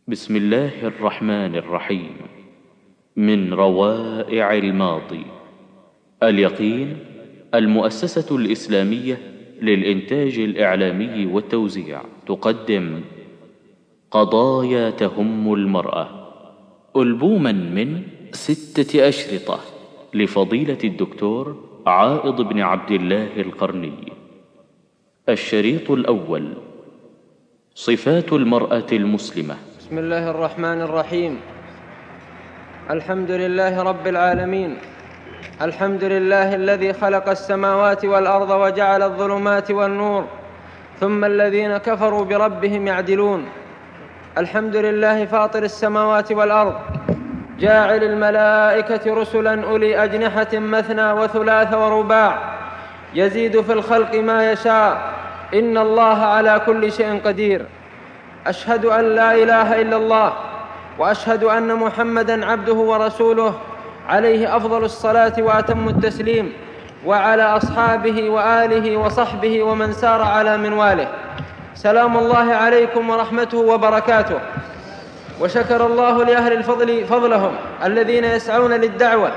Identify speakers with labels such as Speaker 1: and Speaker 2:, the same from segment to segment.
Speaker 1: بسم الله الرحمن الرحيم. من روائع الماضي. اليقين، المؤسسة الإسلامية للإنتاج الإعلامي والتوزيع، تقدم قضايا تهم المرأة، ألبوما من 6 أشرطة لفضيلة الدكتور عائض بن عبد الله القرني. الشريط الأول: صفات المرأة المسلمة.
Speaker 2: بسم الله الرحمن الرحيم. الحمد لله رب العالمين، الحمد لله الذي خلق السماوات والأرض وجعل الظلمات والنور، ثم الذين كفروا بربهم يعدلون. الحمد لله فاطر السماوات والأرض، جاعل الملائكة رسلا أولي أجنحة مثنى وثلاث ورباع، يزيد في الخلق ما يشاء، إن الله على كل شيء قدير. أشهد أن لا إله إلا الله، وأشهد أن محمدًا عبده ورسوله، عليه أفضل الصلاة وأتم التسليم، وعلى أصحابه وآله وصحبه ومن سار على منواله. سلام الله عليكم ورحمته وبركاته. وشكر الله لأهل الفضل فضلهم الذين يسعون للدعوة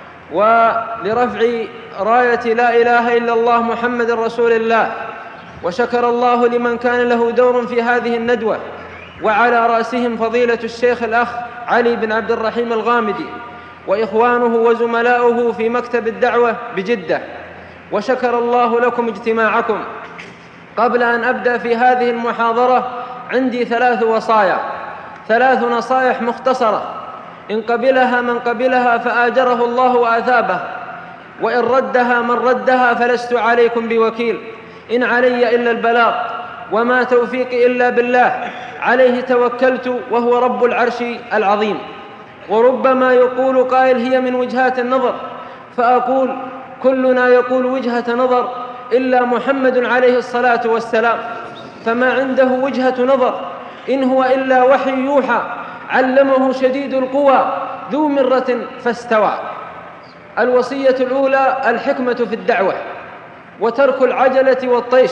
Speaker 2: ولرفع راية لا إله إلا الله محمد رسول الله. وشكر الله لمن كان له دور في هذه الندوة، وعلى رأسهم فضيلة الشيخ الأخ علي بن عبد الرحيم الغامدي وإخوانه وزملاؤه في مكتب الدعوة بجدة. وشكر الله لكم اجتماعكم. قبل أن أبدأ في هذه المحاضرة عندي 3 وصايا، 3 نصائح مختصرة، إن قبلها من قبلها فآجره الله وأثابه، وإن ردها من ردها فلست عليكم بوكيل، إن علي إلا البلاغ، وما توفيقي إلا بالله، عليه توكلت وهو رب العرش العظيم. وربما يقول قائل هي من وجهات النظر، فأقول كلنا يقول وجهة نظر إلا محمد عليه الصلاة والسلام، فما عنده وجهة نظر، إن هو إلا وحي يوحى، علمه شديد القوى ذو مرة فاستوى. الوصية الأولى: الحكمة في الدعوة، وترك العجلة والطيش،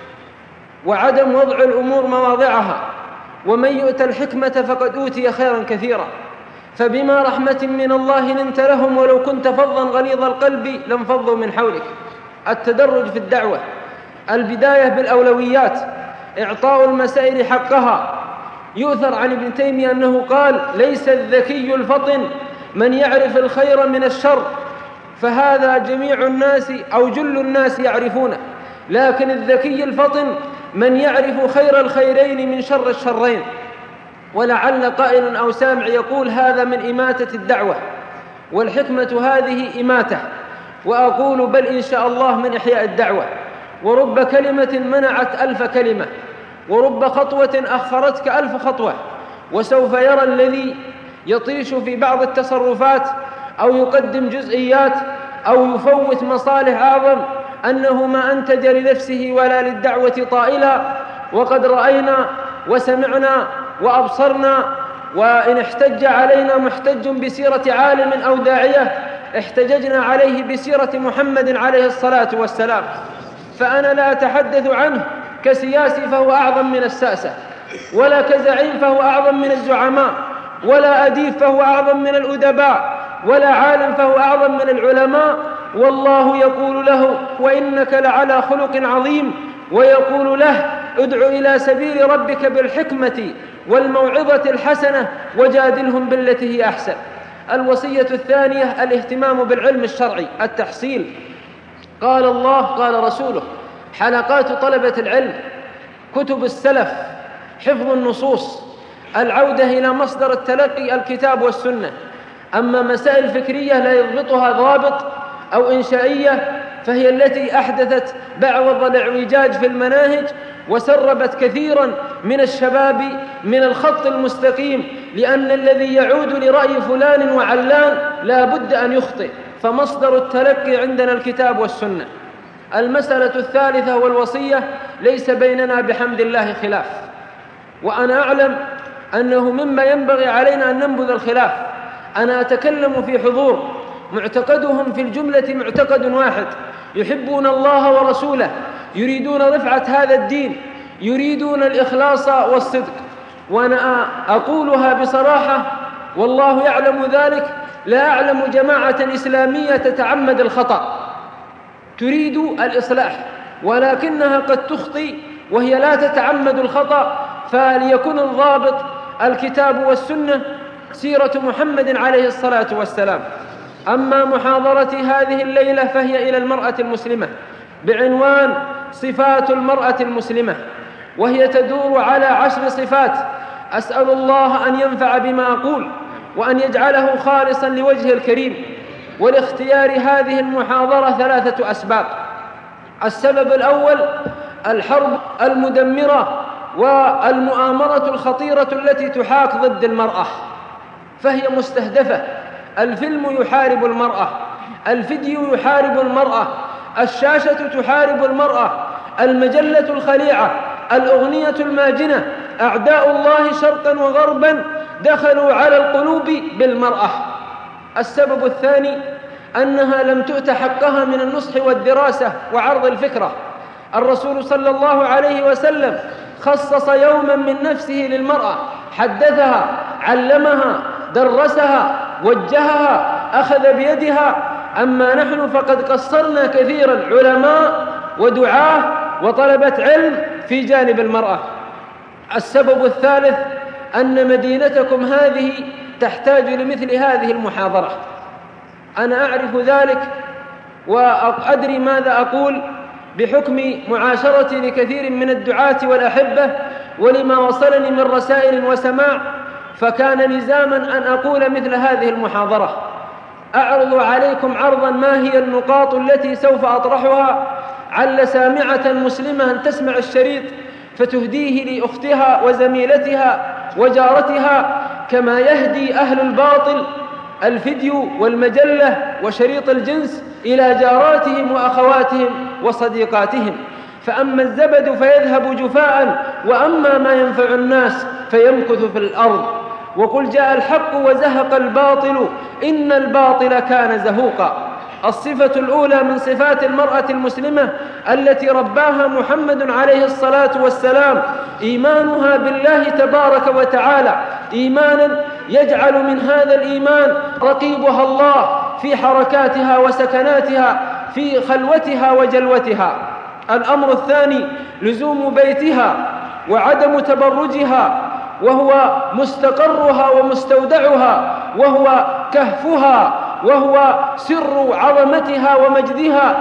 Speaker 2: وعدم وضع الأمور مواضعها. ومن يؤت الحكمة فقد أوتي خيرا كثيرا. فبما رحمة من الله لنت لهم ولو كنت فظا غليظ القلب لانفضوا من حولك. التدرج في الدعوة، البداية بالأولويات، إعطاء المسائل حقها. يؤثر عن ابن تيمية أنه قال: ليس الذكي الفطن من يعرف الخير من الشر، فهذا جميع الناس أو جل الناس يعرفونه، لكن الذكي الفطن من يعرف خير الخيرين من شر الشرين. ولعل قائل أو سامع يقول هذا من إماتة الدعوة، والحكمة هذه إماتة، وأقول بل إن شاء الله من إحياء الدعوة. ورب كلمة منعت 1000 كلمة، ورب خطوة أخرتك 1000 خطوة. وسوف يرى الذي يطيش في بعض التصرفات أو يقدم جزئيات أو يفوت مصالح أعظم أنه ما أنتج لنفسه ولا للدعوة طائلا. وقد رأينا وسمعنا وأبصرنا، وإن احتج علينا محتج بسيرة عالم أو داعية احتججنا عليه بسيرة محمد عليه الصلاة والسلام. فأنا لا أتحدث عنه كسياسي فهو أعظم من الساسة، ولا كزعيم فهو أعظم من الزعماء، ولا أديب فهو أعظم من الأدباء، ولا عالم فهو أعظم من العلماء. والله يقول له: وإنك لعلى خلق عظيم، ويقول له: ادع إلى سبيل ربك بالحكمة والموعظة الحسنة وجادلهم بالتي هي أحسن. الوصية الثانية: الاهتمام بالعلم الشرعي، التحصيل. قال الله قال رسوله، حلقات طلبة العلم، كتب السلف، حفظ النصوص، العودة إلى مصدر التلقي الكتاب والسنة. أما مسائل فكرية لا يضبطها ضابط أو إنشائية فهي التي أحدثت بعض الاعوجاج في المناهج، وسربت كثيرا من الشباب من الخط المستقيم، لأن الذي يعود لرأي فلان وعلان لا بد أن يخطئ، فمصدر التلقي عندنا الكتاب والسنة. المسألة الثالثة والوصية: ليس بيننا بحمد الله خلاف، وأنا أعلم أنه مما ينبغي علينا أن ننبذ الخلاف. أنا أتكلم في حضور معتقدهم في الجملة معتقد واحد: يحبون الله ورسوله، يريدون رفعة هذا الدين، يريدون الإخلاص والصدق. وأنا أقولها بصراحة والله يعلم ذلك، لا أعلم جماعة إسلامية تتعمد الخطأ تريد الإصلاح، ولكنها قد تخطئ وهي لا تتعمد الخطأ. فليكن الضابط الكتاب والسنة، سيرة محمد عليه الصلاة والسلام. أما محاضرتي هذه الليلة فهي إلى المرأة المسلمة بعنوان صفات المرأة المسلمة، وهي تدور على 10 صفات. أسأل الله أن ينفع بما أقول وأن يجعله خالصا لوجهه الكريم. ولاختيار هذه المحاضرة 3 أسباب. السبب الأول الحرب المدمرة والمؤامرة الخطيرة التي تحاك ضد المرأة، فهي مستهدفة. الفيلم يحارب المرأة، الفيديو يحارب المرأة، الشاشة تحارب المرأة، المجلة الخليعة، الأغنية الماجنة. أعداء الله شرقا وغربا دخلوا على القلوب بالمرأة. السبب الثاني أنها لم تؤت حقها من النصح والدراسة وعرض الفكرة. الرسول صلى الله عليه وسلم خصص يوما من نفسه للمرأة، حدثها، علمها، درسها، وجهها، أخذ بيدها. أما نحن فقد قصرنا كثيرا، علماء ودعاة وطلبة علم في جانب المرأة. السبب الثالث أن مدينتكم هذه تحتاج لمثل هذه المحاضرة. أنا أعرف ذلك وأدري ماذا أقول بحكم معاشرتي لكثير من الدعاة والأحبة ولما وصلني من رسائل وسماع، فكان لزاما أن أقول مثل هذه المحاضرة. أعرض عليكم عرضا ما هي النقاط التي سوف أطرحها، عل سامعة مسلمة أن تسمع الشريط فتهديه لأختها وزميلتها وجارتها، كما يهدي أهل الباطل الفيديو والمجلة وشريط الجنس إلى جاراتهم وأخواتهم وصديقاتهم. فأما الزبد فيذهب جفاء، وأما ما ينفع الناس فيمكث في الأرض. وقل جاء الحق وزهق الباطل إن الباطل كان زهوقا. الصفة الأولى من صفات المرأة المسلمة التي رباها محمد عليه الصلاة والسلام إيمانها بالله تبارك وتعالى، إيمانا يجعل من هذا الإيمان رقيبها الله في حركاتها وسكناتها، في خلوتها وجلوتها. الأمر الثاني لزوم بيتها وعدم تبرجها، وهو مستقرها ومستودعها، وهو كهفها، وهو سر عظمتها ومجدها.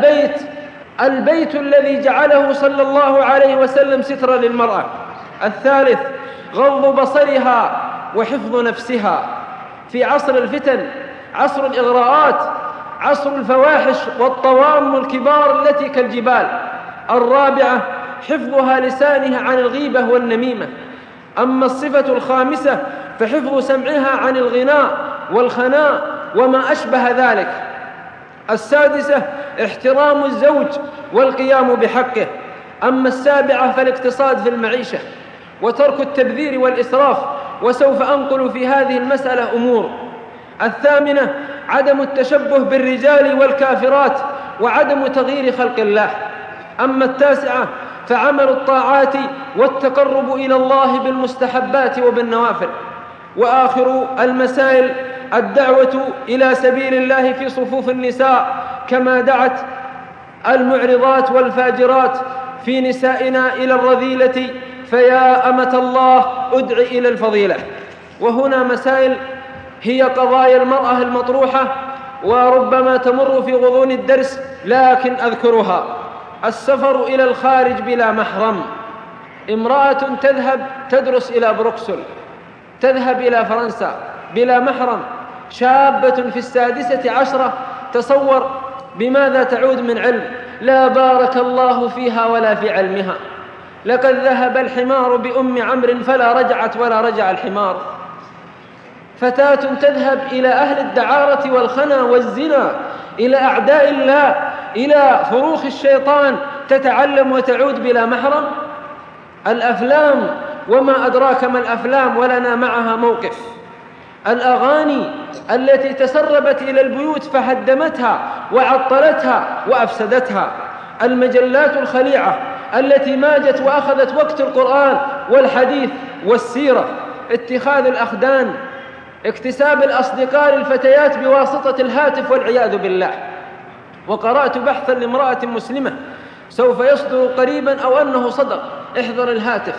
Speaker 2: البيت الذي جعله صلى الله عليه وسلم سترا للمرأة. الثالث غض بصرها وحفظ نفسها في عصر الفتن، عصر الإغراءات، عصر الفواحش والطوام الكبار التي كالجبال. الرابعة حفظها لسانها عن الغيبة والنميمة. أما الصفة الخامسة فحفظ سمعها عن الغناء والخناء وما أشبه ذلك. السادسة احترام الزوج والقيام بحقه. أما السابعة فالاقتصاد في المعيشة وترك التبذير والإسراف، وسوف أنقل في هذه المسألة أمور. الثامنة عدم التشبه بالرجال والكافرات وعدم تغيير خلق الله. أما التاسعة فعمل الطاعات والتقرب إلى الله بالمستحبات وبالنوافل. وآخر المسائل الدعوة إلى سبيل الله في صفوف النساء، كما دعت المعرضات والفاجرات في نسائنا إلى الرذيلة، فيا أمة الله ادع إلى الفضيلة. وهنا مسائل هي قضايا المرأة المطروحة وربما تمر في غضون الدرس، لكن أذكرها. السفر إلى الخارج بلا محرم. امرأة تذهب تدرس إلى بروكسل، تذهب إلى فرنسا بلا محرم. شابة في 16 تصور بماذا تعود من علم، لا بارك الله فيها ولا في علمها. لقد ذهب الحمار بأم عمرو فلا رجعت ولا رجع الحمار. فتاة تذهب إلى أهل الدعارة والخنا والزنا، إلى أعداء الله، إلى فروخ الشيطان، تتعلم وتعود بلا محرم. الأفلام وما أدراك ما الأفلام ولنا معها موقف. الأغاني التي تسربت إلى البيوت فهدمتها وعطلتها وأفسدتها. المجلات الخليعة التي ماجت وأخذت وقت القرآن والحديث والسيرة، اتخاذ الأخدان، اكتساب الأصدقاء للفتيات بواسطة الهاتف والعياذ بالله. وقرأت بحثا لامرأة مسلمة سوف يصدر قريبا أو أنه صدر، احذر الهاتف،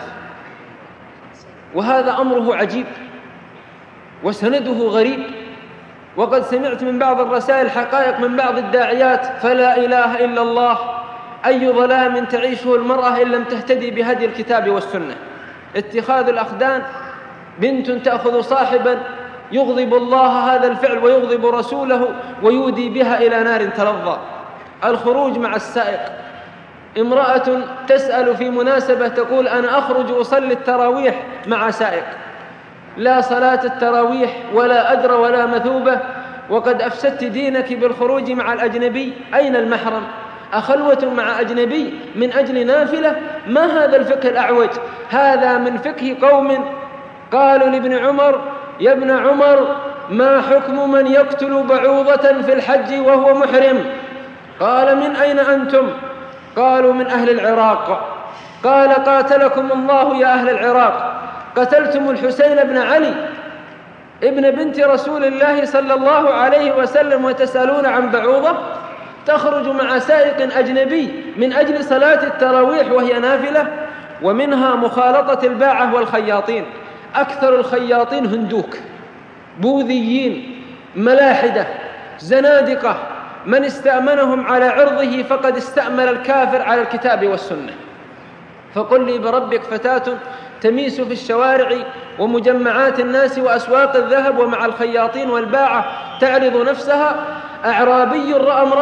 Speaker 2: وهذا أمره عجيب وسنده غريب. وقد سمعت من بعض الرسائل حقائق من بعض الداعيات، فلا إله إلا الله، أي ظلام تعيشه المرأة إن لم تهتدي بهدي الكتاب والسنة. اتخاذ الأخدان، بنت تأخذ صاحبا يغضب الله هذا الفعل ويغضب رسوله ويودي بها إلى نار تلظى. الخروج مع السائق، امرأة تسأل في مناسبة تقول أنا أخرج أصلي التراويح مع سائق، لا صلاة التراويح ولا أجر ولا مثوبة، وقد أفسدت دينك بالخروج مع الأجنبي. أين المحرم؟ أخلوة مع أجنبي من أجل نافلة؟ ما هذا الفقه الأعوج؟ هذا من فقه قوم قالوا لابن عمر يا ابن عمر ما حكم من يقتل بعوضة في الحج وهو محرم؟ قال من أين أنتم؟ قالوا من أهل العراق. قال قاتلكم الله يا أهل العراق، قتلتم الحسين بن علي ابن بنت رسول الله صلى الله عليه وسلم وتسألون عن بعوضة؟ تخرج مع سائق أجنبي من أجل صلاة التراويح وهي نافلة. ومنها مخالطة الباعة والخياطين، أكثر الخياطين هندوك، بوذيين، ملاحدة، زنادقة، من استأمنهم على عرضه فقد استأمن الكافر على الكتاب والسنة. فقل لي بربك فتاة تميس في الشوارع ومجمعات الناس وأسواق الذهب ومع الخياطين والباعة تعرض نفسها. أعرابي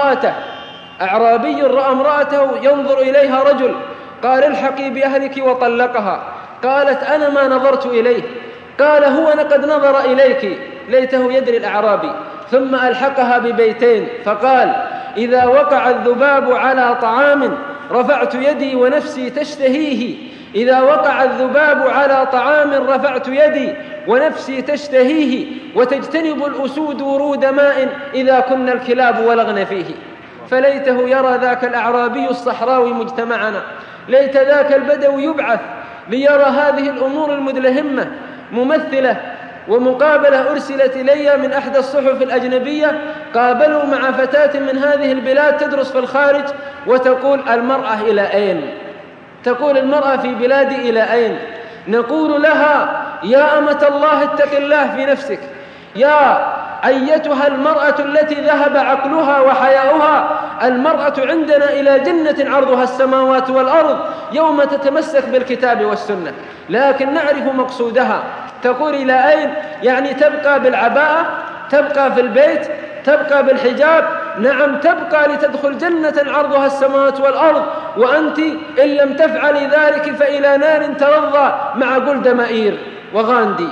Speaker 2: رأى امرأته ينظر إليها رجل، قال الحقي بأهلك وطلقها. قالت أنا ما نظرت إليه. قال هو قد نظر إليك، ليته يدري الأعرابي. ثم ألحقها ببيتين فقال إذا وقع الذباب على طعام رفعت يدي ونفسي تشتهيه، إذا وقع الذباب على طعام رفعت يدي ونفسي تشتهيه، وتجتنب الأسود ورود ماء إذا كنا الكلاب ولغن فيه. فليته يرى ذاك الأعرابي الصحراوي مجتمعنا، ليت ذاك البدوي يبعث ليرى هذه الأمور المدلهمة ممثلة. ومقابلة أرسلت إلي من أحدى الصحف الأجنبية، قابلوا مع فتاة من هذه البلاد تدرس في الخارج وتقول المرأة إلى أين؟ تقول المرأة في بلادي إلى أين؟ نقول لها يا أمة الله اتق الله في نفسك، يا أيتها المرأة التي ذهب عقلها وحياؤها، المرأة عندنا إلى جنة عرضها السماوات والأرض يوم تتمسك بالكتاب والسنة. لكن نعرف مقصودها. تقول إلى أين؟ يعني تبقى بالعباءة، تبقى في البيت، تبقى بالحجاب. نعم تبقى لتدخل جنة عرضها السماوات والأرض، وأنت إن لم تفعلي ذلك فإلى نار تلظى مع جولد مائير وغاندي.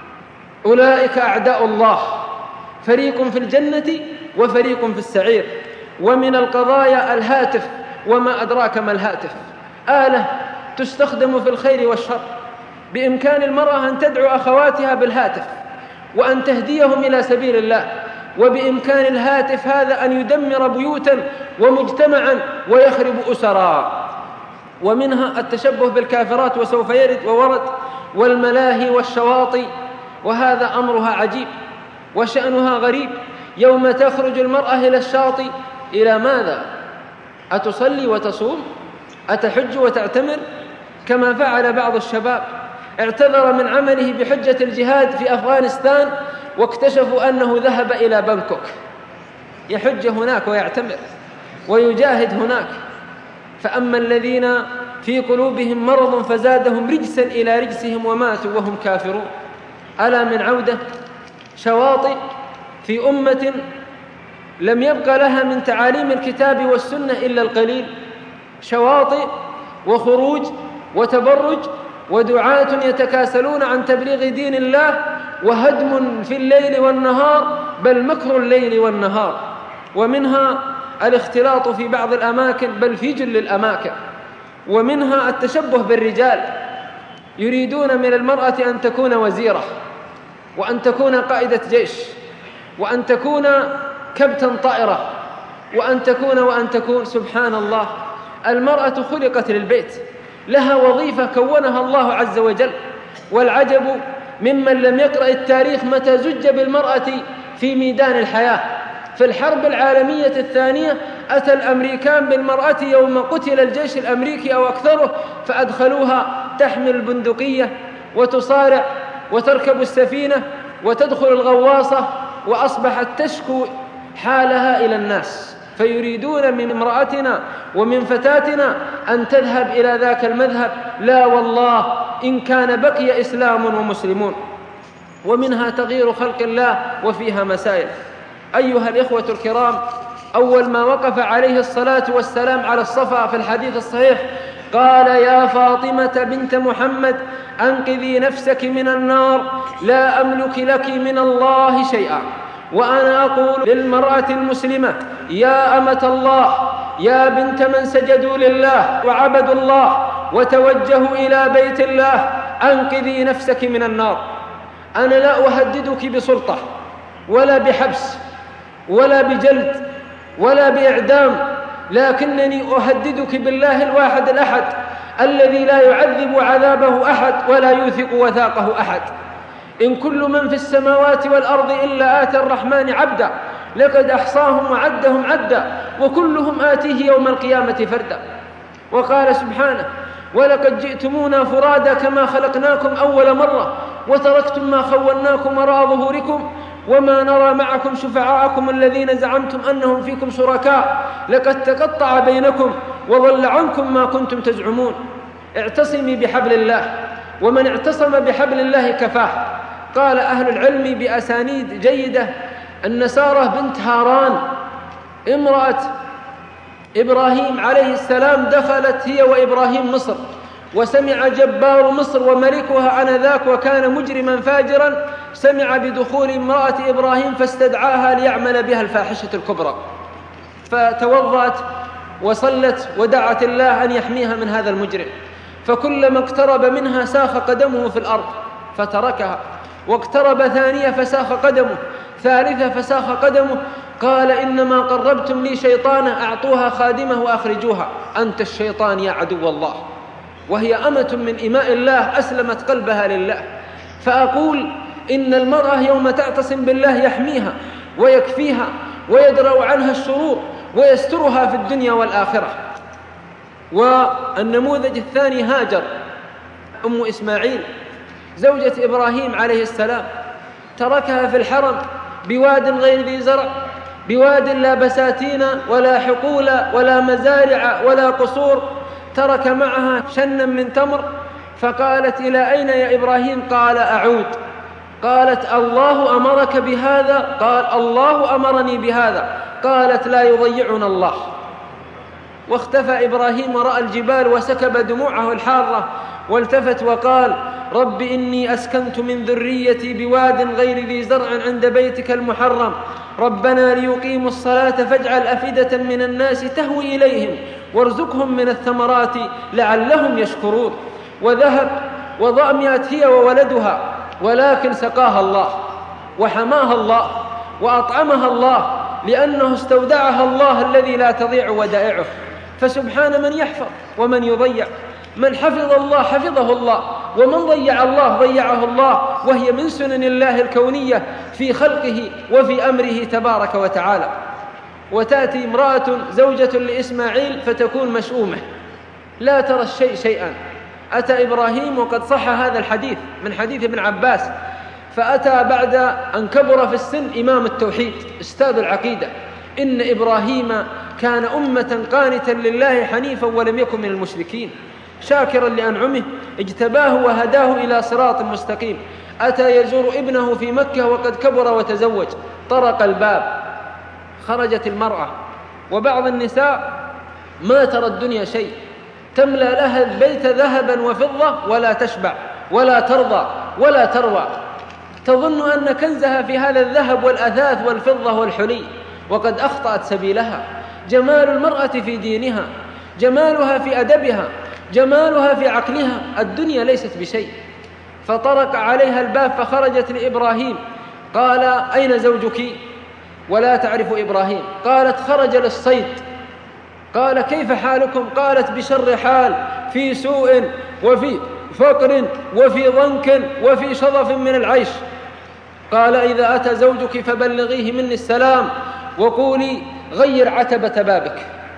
Speaker 2: أولئك أعداء الله، فريق في الجنة وفريق في السعير. ومن القضايا الهاتف، وما أدراك ما الهاتف؟ آلة تستخدم في الخير والشر. بإمكان المرأة أن تدعو أخواتها بالهاتف وأن تهديهم إلى سبيل الله، وبإمكان الهاتف هذا أن يدمر بيوتا ومجتمعا ويخرب أسرا. ومنها التشبه بالكافرات، وسوف يرد وورد، والملاهي والشواطئ، وهذا أمرها عجيب وشأنها غريب. يوم تخرج المرأة إلى الشاطئ إلى ماذا؟ أتصلي وتصوم؟ أتحج وتعتمر؟ كما فعل بعض الشباب، اعتذر من عمله بحجة الجهاد في أفغانستان واكتشفوا أنه ذهب إلى بانكوك يحج هناك ويعتمر ويجاهد هناك. فأما الذين في قلوبهم مرض فزادهم رجسا إلى رجسهم وماتوا وهم كافرون. ألا من عودة شواطئ في أمة لم يبق لها من تعاليم الكتاب والسنة إلا القليل، شواطئ وخروج وتبرج ودعاة يتكاسلون عن تبليغ دين الله، وهدم في الليل والنهار، بل مكر الليل والنهار. ومنها الاختلاط في بعض الأماكن بل في جل الأماكن. ومنها التشبه بالرجال، يريدون من المرأة أن تكون وزيرة، وأن تكون قائدة جيش، وأن تكون كبتن طائرة، وأن تكون سبحان الله. المرأة خلقت للبيت، لها وظيفة كونها الله عز وجل. والعجب ممن لم يقرأ التاريخ متى زج بالمرأة في ميدان الحياة. في الحرب العالمية الثانية أتى الأمريكان بالمرأة يوم قتل الجيش الأمريكي أو أكثره، فأدخلوها تحمل البندقية وتصارع وتركب السفينة وتدخل الغواصة، وأصبحت تشكو حالها إلى الناس، فيريدون من امرأتنا ومن فتاتنا أن تذهب إلى ذاك المذهب. لا والله، إن كان بقي إسلام ومسلمون. ومنها تغيير خلق الله وفيها مسائل. أيها الإخوة الكرام، أول ما وقف عليه الصلاة والسلام على الصفا في الحديث الصحيح قال: يا فاطمة بنت محمد أنقذي نفسك من النار، لا أملك لك من الله شيئا. وأنا أقول للمرأة المسلمة: يا أمة الله، يا بنت من سجدوا لله وعبدوا الله وتوجهوا إلى بيت الله، أنقذي نفسك من النار. أنا لا أهددك بسلطة ولا بحبس ولا بجلد ولا بإعدام، لكنني أهددك بالله الواحد الأحد الذي لا يعذب عذابه أحد ولا يوثق وثاقه أحد. إن كل من في السماوات والأرض إلا آتى الرحمن عبدا، لقد أحصاهم وعدهم عدا، وكلهم آتيه يوم القيامة فردا. وقال سبحانه: ولقد جئتمونا فرادا كما خلقناكم أول مرة وتركتم ما خولناكم وراء ظهوركم وما نرى معكم شفعاءكم الذين زعمتم أنهم فيكم شركاء، لقد تقطع بينكم وضل عنكم ما كنتم تزعمون. اعتصمي بحبل الله، ومن اعتصم بحبل الله كفاه. قال أهل العلم بأسانيد جيدة أن سارة بنت هاران امرأة إبراهيم عليه السلام دخلت هي وإبراهيم مصر، وسمع جبار مصر وملكها آنذاك وكان مجرما فاجرا، سمع بدخول امرأة إبراهيم فاستدعاها ليعمل بها الفاحشة الكبرى، فتوضأت وصلت ودعت الله أن يحميها من هذا المجرم. فكلما اقترب منها ساخ قدمه في الأرض فتركها، واقترب ثانية فساخ قدمه، ثالثة فساخ قدمه. قال: إنما قربتم لي شيطانا، أعطوها خادمه وأخرجوها، أنت الشيطان يا عدو الله. وهي أمة من إماء الله أسلمت قلبها لله. فأقول إن المرأة يوم تعتصم بالله يحميها ويكفيها ويدرأ عنها الشرور ويسترها في الدنيا والآخرة. والنموذج الثاني هاجر أم إسماعيل زوجة إبراهيم عليه السلام، تركها في الحرم بواد غير ذي زرع، بواد لا بساتين ولا حقول ولا مزارع ولا قصور، ترك معها شنا من تمر. فقالت: إلى أين يا إبراهيم؟ قال: أعود. قالت: الله أمرك بهذا؟ قال: الله أمرني بهذا. قالت: لا يضيعنا الله. واختفى إبراهيم وراء الجبال وسكب دموعه الحارة، والتفت وقال: رب إني أسكنت من ذريتي بواد غير ذي زرع عند بيتك المحرم، ربنا ليقيموا الصلاة فاجعل أفئدة من الناس تهوي إليهم وارزقهم من الثمرات لعلهم يشكرون. وذهب وضأميت هي وولدها، ولكن سقاها الله وحماها الله وأطعمها الله، لأنه استودعها الله الذي لا تضيع ودائعه. فسبحان من يحفظ ومن يضيع، من حفظ الله حفظه الله، ومن ضيع الله ضيعه الله، وهي من سنن الله الكونية في خلقه وفي أمره تبارك وتعالى. وتأتي امرأة زوجة لإسماعيل فتكون مشؤومة لا ترى الشيء شيئا. أتى إبراهيم وقد صح هذا الحديث من حديث ابن عباس، فأتى بعد أن كبر في السن إمام التوحيد أستاذ العقيدة. إن إبراهيم كان أمة قانتا لله حنيفا ولم يكن من المشركين، شاكرا لأنعمه اجتباه وهداه إلى صراط مستقيم. أتى يزور ابنه في مكة وقد كبر وتزوج، طرق الباب، خرجت المرأة، وبعض النساء ما ترى الدنيا شيء، تملأ لها البيت ذهبا وفضة ولا تشبع ولا ترضى ولا تروى، تظن أن كنزها في هذا الذهب والأثاث والفضة والحلي، وقد أخطأت سبيلها. جمال المرأة في دينها، جمالها في أدبها، جمالها في عقلها، الدنيا ليست بشيء. فطرق عليها الباب فخرجت لإبراهيم، قال: أين زوجك؟ ولا تعرف إبراهيم. قالت: خرج للصيد. قال: كيف حالكم؟ قالت: بشر حال، في سوء وفي فقر وفي ضنك وفي شظف من العيش. قال إذا أتى زوجك فبلغيه مني السلام وقولي غير عتبة بابك.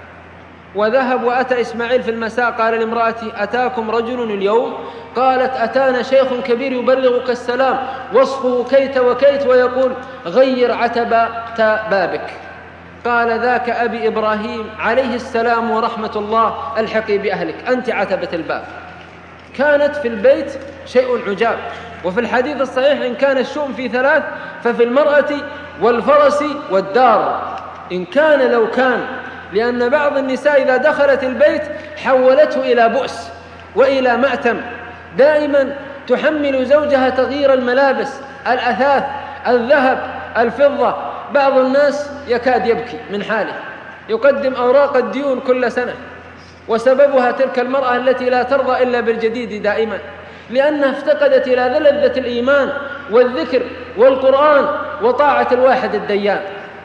Speaker 2: وذهب وأتى إسماعيل في المساء قال لامرأتي أتاكم رجل اليوم؟ قالت أتانا شيخ كبير يبلغك السلام وصفه كيت وكيت ويقول غير عتبة بابك. قال ذاك أبي إبراهيم عليه السلام ورحمة الله، الحقي بأهلك أنت عتبة الباب. كانت في البيت شيء عجاب. وفي الحديث الصحيح إن كان الشؤم في ثلاث ففي المرأة والفرس والدار. إن كان لو كان، لأن بعض النساء إذا دخلت البيت حولته إلى بؤس وإلى مأتم، دائما تحمل زوجها تغيير الملابس، الأثاث، الذهب، الفضة. بعض الناس يكاد يبكي من حاله، يقدم أوراق الديون كل سنة، وسببها تلك المرأة التي لا ترضى إلا بالجديد دائما، لأنها افتقدت إلى لذة الإيمان والذكر والقرآن وطاعة الواحد الديان.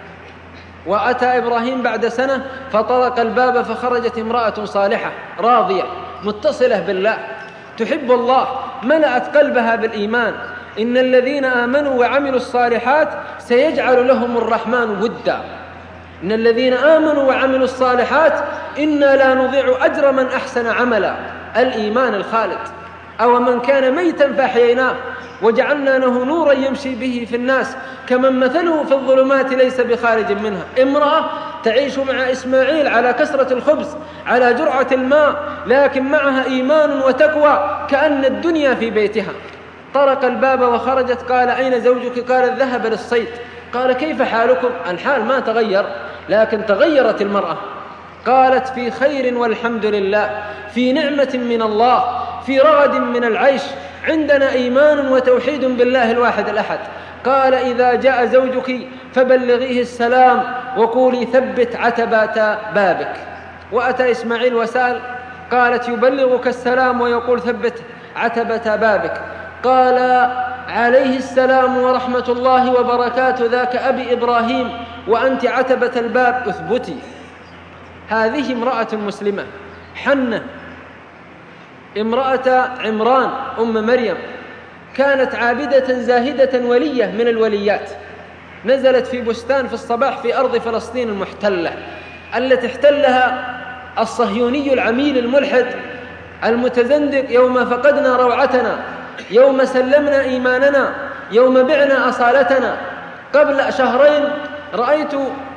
Speaker 2: وأتى إبراهيم بعد سنة فطرق الباب فخرجت امرأة صالحة راضية متصلة بالله تحب الله، ملأت قلبها بالإيمان. إن الذين آمنوا وعملوا الصالحات سيجعل لهم الرحمن ودا. إن الذين آمنوا وعملوا الصالحات إنا لا نضيع أجر من أحسن عملا. الإيمان الخالد. أو من كان ميتا فأحييناه وجعلنا له نورا يمشي به في الناس كمن مثله في الظلمات ليس بخارج منها. امرأة تعيش مع إسماعيل على كسرة الخبز، على جرعة الماء، لكن معها إيمان وتقوى كأن الدنيا في بيتها. طرق الباب وخرجت. قال أين زوجك؟ قال ذهب للصيد. قال كيف حالكم؟ الحال ما تغير، لكن تغيرت المرأة. قالت في خير والحمد لله، في نعمة من الله، في رغد من العيش، عندنا إيمان وتوحيد بالله الواحد الأحد. قال إذا جاء زوجك فبلغيه السلام وقولي ثبت عتبة بابك. وأتى إسماعيل وسأل. قالت يبلغك السلام ويقول ثبت عتبة بابك. قال عليه السلام ورحمة الله وبركاته ذاك أبي إبراهيم وأنت عتبة الباب اثبتي. هذه امرأة مسلمة حنة امرأة عمران أم مريم، كانت عابدة زاهدة ولية من الوليات. نزلت في بستان في الصباح في أرض فلسطين المحتلة التي احتلها الصهيوني العميل الملحد المتزندق يوم فقدنا روعتنا، يوم سلمنا إيماننا، يوم بعنا أصالتنا. قبل شهرين رأيت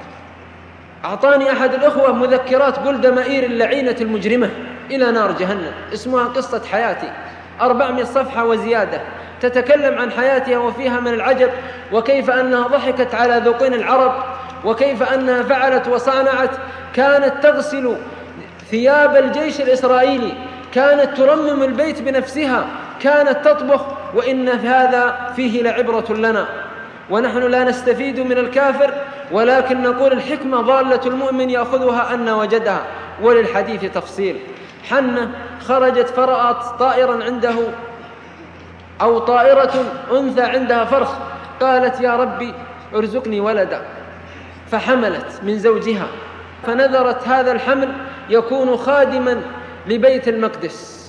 Speaker 2: أعطاني أحد الأخوة مذكرات جولدا مائير اللعينة المجرمة إلى نار جهنم، اسمها قصة حياتي، 400 صفحة وزيادة، تتكلم عن حياتها وفيها من العجب، وكيف أنها ضحكت على ذقين العرب، وكيف أنها فعلت وصنعت. كانت تغسل ثياب الجيش الإسرائيلي، كانت ترمم البيت بنفسها، كانت تطبخ. وإن هذا فيه لعبرة لنا، ونحن لا نستفيد من الكافر، ولكن نقول الحكمة ضالة المؤمن يأخذها أن وجدها. وللحديث تفصيل. حنة خرجت فرأت طائرا عنده أو طائرة أنثى عندها فرخ، قالت يا ربي ارزقني ولدا، فحملت من زوجها، فنذرت هذا الحمل يكون خادما لبيت المقدس.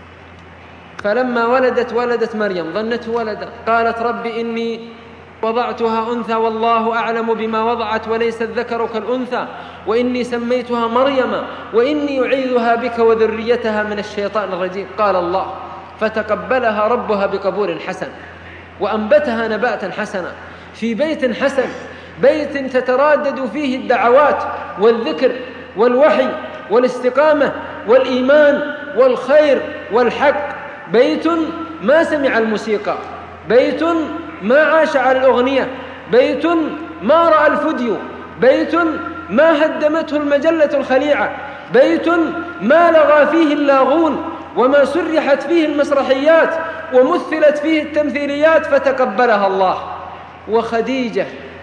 Speaker 2: فلما ولدت مريم ظنته ولدا، قالت ربي إني وضعتها أنثى والله أعلم بما وضعت وليس الذكر كالأنثى وإني سميتها مريم وإني أعيذها بك وذريتها من الشيطان الرجيم. قال الله فتقبلها ربها بقبول حسن وأنبتها نباتا حسنا في بيت حسن، بيت تترادد فيه الدعوات والذكر والوحي والاستقامة والإيمان والخير والحق، بيت ما سمع الموسيقى، بيت ما عاش على الأغنية، بيت ما رأى الفيديو، بيت ما هدمته المجلة الخليعة، بيت ما لغى فيه اللاغون وما سرحت فيه المسرحيات ومثلت فيه التمثيليات، فتقبلها الله. وخديجة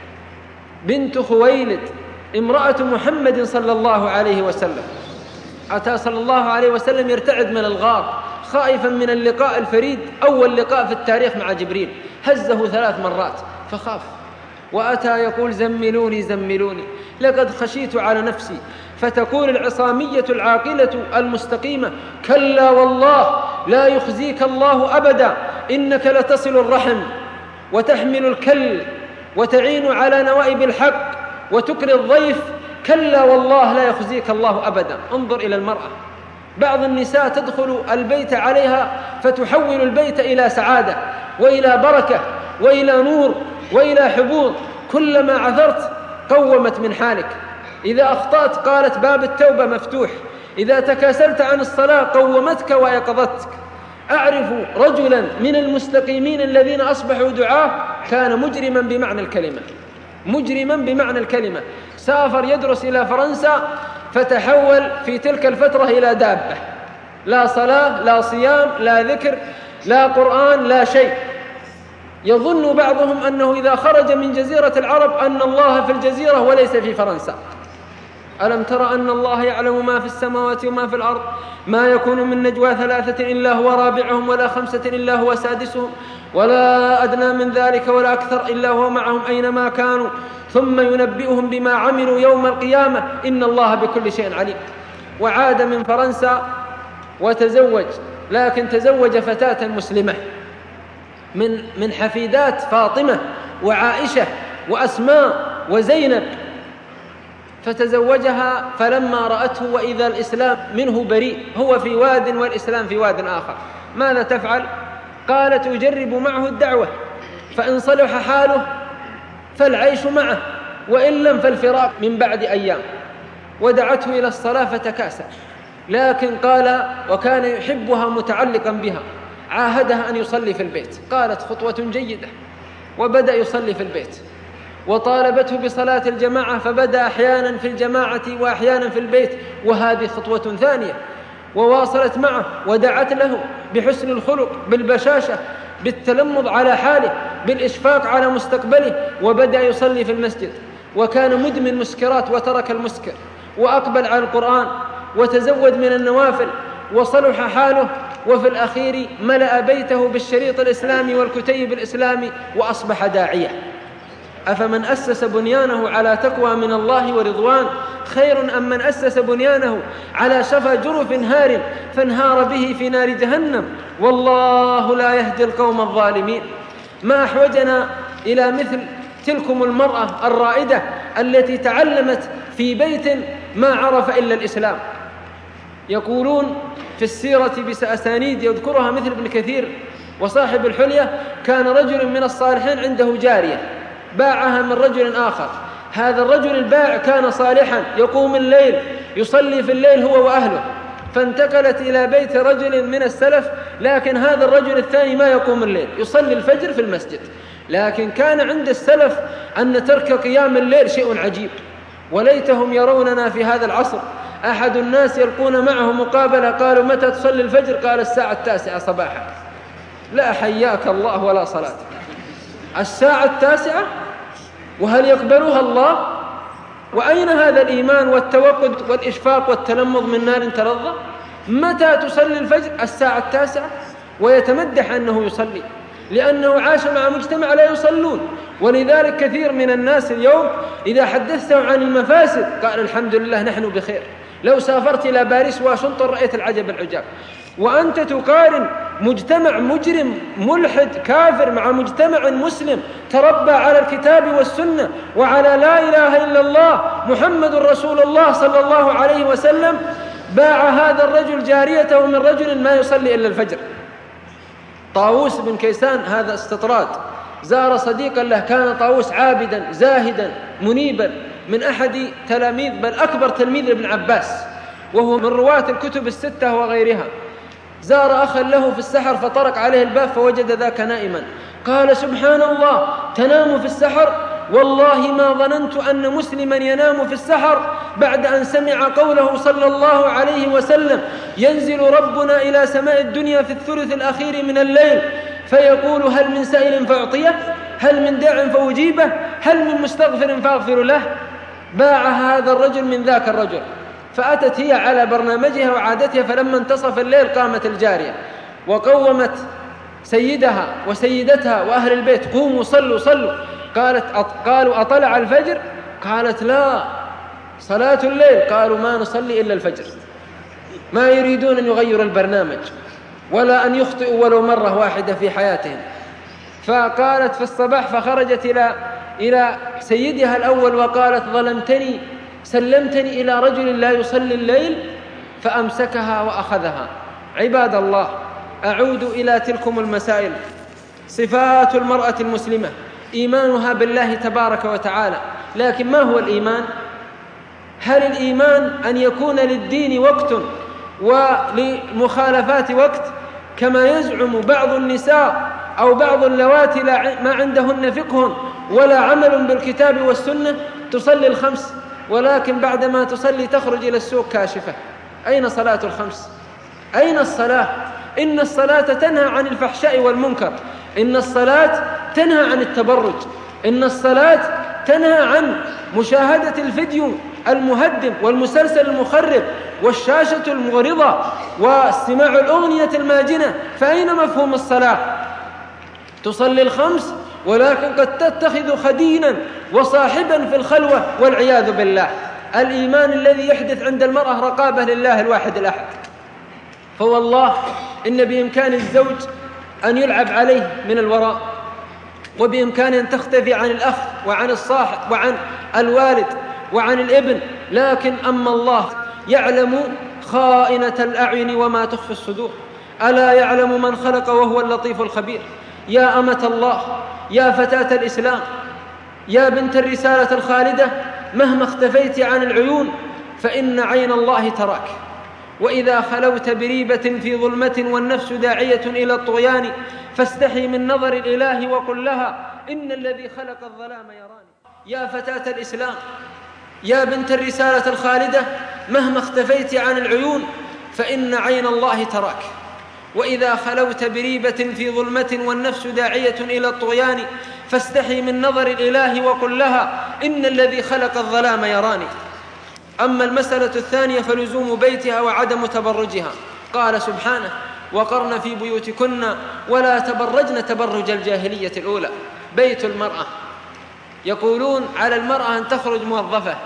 Speaker 2: بنت خويلد امرأة محمد صلى الله عليه وسلم، أتى صلى الله عليه وسلم يرتعد من الغار خائفا من اللقاء الفريد، أول لقاء في التاريخ مع جبريل، هزه 3 مرات فخاف، وأتى يقول زملوني زملوني لقد خشيت على نفسي، فتقول العصامية العاقلة المستقيمة: كلا والله لا يخزيك الله أبدا، إنك لتصل الرحم وتحمل الكل وتعين على نوائب الحق وتكري الضيف، كلا والله لا يخزيك الله أبدا. انظر إلى المرأة، بعض النساء تدخل البيت عليها فتحول البيت إلى سعادة وإلى بركة وإلى نور وإلى حبوط، كلما عثرت قومت من حالك، إذا أخطأت قالت باب التوبة مفتوح، إذا تكاسلت عن الصلاة قومتك وأيقظتك. أعرف رجلا من المستقيمين الذين أصبحوا دعاة كان مجرما بمعنى الكلمة، مجرما بمعنى الكلمة، سافر يدرس إلى فرنسا فتحول في تلك الفترة إلى دابة، لا صلاة لا صيام لا ذكر لا قرآن لا شيء. يظن بعضهم أنه إذا خرج من جزيرة العرب أن الله في الجزيرة وليس في فرنسا. ألم ترى أن الله يعلم ما في السماوات وما في الأرض؟ ما يكون من نجوى 3 إلا هو رابعهم ولا 5 إلا هو سادسهم ولا أدنى من ذلك ولا أكثر إلا هو معهم أينما كانوا ثم ينبئهم بما عملوا يوم القيامة إن الله بكل شيء عليم. وعاد من فرنسا وتزوج، لكن تزوج فتاة مسلمة من حفيدات فاطمة وعائشة وأسماء وزينب، فتزوجها فلما رأته وإذا الإسلام منه بريء، هو في واد والإسلام في واد آخر، ماذا تفعل؟ قالت: أجرب معه الدعوة، فإن صلح حاله فالعيش معه وإن لم فالفراق من بعد أيام. ودعته إلى الصلاة فتكاسل، لكن قال وكان يحبها متعلقا بها، عاهدها أن يصلي في البيت، قالت خطوة جيدة، وبدأ يصلي في البيت، وطالبته بصلاة الجماعة فبدأ أحيانا في الجماعة وأحيانا في البيت، وهذه خطوة ثانية، وواصلت معه ودعت له بحسن الخلق بالبشاشة بالتلمض على حاله بالإشفاق على مستقبله، وبدأ يصلي في المسجد، وكان مدمن مسكرات وترك المسكر وأقبل على القرآن وتزود من النوافل وصلح حاله، وفي الأخير ملأ بيته بالشريط الإسلامي والكتيب الإسلامي وأصبح داعية. أفمن أسس بنيانه على تقوى من الله ورضوان خير أم من أسس بنيانه على شفا جرف هار فانهار به في نار جهنم والله لا يهدي القوم الظالمين. ما أحوجنا إلى مثل تلكم المرأة الرائدة التي تعلمت في بيت ما عرف إلا الإسلام. يقولون في السيرة بأسانيد يذكرها مثل ابن كثير وصاحب الحلية: كان رجل من الصالحين عنده جارية باعها من رجل آخر، هذا الرجل البائع كان صالحا يقوم الليل يصلي في الليل هو وأهله، فانتقلت إلى بيت رجل من السلف، لكن هذا الرجل الثاني ما يقوم الليل، يصلي الفجر في المسجد. لكن كان عند السلف أن ترك قيام الليل شيء عجيب، وليتهم يروننا في هذا العصر. أحد الناس يلقون معه مقابلة، قالوا: متى تصلي الفجر؟ قال: 9:00 صباحا. لا حياك الله ولا صلاة. 9:00 وهل يقبلها الله؟ وأين هذا الإيمان والتوقد والإشفاق والتلمض من نار تلظى؟ متى تصلي الفجر؟ 9:00. ويتمدح أنه يصلي لأنه عاش مع مجتمع لا يصلون. ولذلك كثير من الناس اليوم إذا حدثتهم عن المفاسد قال: الحمد لله نحن بخير، لو سافرت إلى باريس واشنطن رأيت العجب العجاب. وأنت تقارن مجتمع مجرم ملحد كافر مع مجتمع مسلم تربى على الكتاب والسنة وعلى لا إله إلا الله محمد رسول الله صلى الله عليه وسلم. باع هذا الرجل جاريته من رجل ما يصلي إلا الفجر. طاووس بن كيسان هذا استطراد زار صديقا له، كان طاووس عابدا زاهدا منيبا من أحد تلاميذ بل أكبر تلميذ ابن عباس، وهو من رواة الكتب الستة وغيرها. زار أخا له في السحر فطرق عليه الباب فوجد ذاك نائما، قال: سبحان الله، تنام في السحر؟ والله ما ظننت أن مسلما ينام في السحر بعد أن سمع قوله صلى الله عليه وسلم: ينزل ربنا إلى سماء الدنيا في الثلث الأخير من الليل فيقول: هل من سائل فأعطيه؟ هل من داع فأجيبه؟ هل من مستغفر فأغفر له؟ باع هذا الرجل من ذاك الرجل. فأتت هي على برنامجها وعادتها، فلما انتصف الليل قامت الجارية وقومت سيدها وسيدتها وأهل البيت: قوموا صلوا صلوا. قالوا: أطلع الفجر؟ قالت: لا، صلاة الليل، قالوا ما نصلي إلا الفجر، ما يريدون أن يغيروا البرنامج ولا أن يخطئوا ولو مرة واحدة في حياتهم. فقالت في الصباح، فخرجت إلى سيدها الأول وقالت ظلمتني، سلمتني إلى رجل لا يصلي الليل، فأمسكها وأخذها. عباد الله، أعود إلى تلكم المسائل. صفات المرأة المسلمة: إيمانها بالله تبارك وتعالى. لكن ما هو الإيمان؟ هل الإيمان أن يكون للدين وقت ولمخالفات وقت، كما يزعم بعض النساء أو بعض اللواتي ما عندهن فقه ولا عمل بالكتاب والسنة، تصلي الخمس ولكن بعدما تصلي تخرج إلى السوق كاشفة؟ أين صلاة الخمس؟ أين الصلاة؟ إن الصلاة تنهى عن الفحشاء والمنكر، إن الصلاة تنهى عن التبرج، إن الصلاة تنهى عن مشاهدة الفيديو المهدم والمسلسل المخرب والشاشة المغرضة واستماع الأغنية الماجنة. فأين مفهوم الصلاة؟ تصلي الخمس ولكن قد تتخذ خدينا وصاحبا في الخلوة والعياذ بالله. الإيمان الذي يحدث عند المرأة رقابة لله الواحد الأحد. فوالله إن بإمكان الزوج أن يلعب عليه من الوراء، وبإمكانه أن تختفي عن الأخ وعن الصاحب وعن الوالد وعن الابن، لكن أما الله يعلم خائنة الأعين وما تخفي الصدور. ألا يعلم من خلق وهو اللطيف الخبير. يا أمة الله، يا فتاة الإسلام، يا بنت الرسالة الخالدة، مهما اختفيت عن العيون فإن عين الله تراك. وإذا خلوت بريبة في ظلمة والنفس داعية إلى الطغيان، فاستحي من نظر الإله وقل لها إن الذي خلق الظلام يراني. يا فتاة الإسلام، يا بنت الرسالة الخالدة، مهما اختفيت عن العيون فإن عين الله تراك. وإذا خلوت بريبة في ظلمة والنفس داعية إلى الطغيان، فاستحي من نظر الإله وقل لها إن الذي خلق الظلام يراني. أما المسألة الثانية فلزوم بيتها وعدم تبرجها. قال سبحانه: وقرن في بيوتكن ولا تبرجن تبرج الجاهلية الأولى. بيت المرأة، يقولون على المرأة أن تخرج موظفة.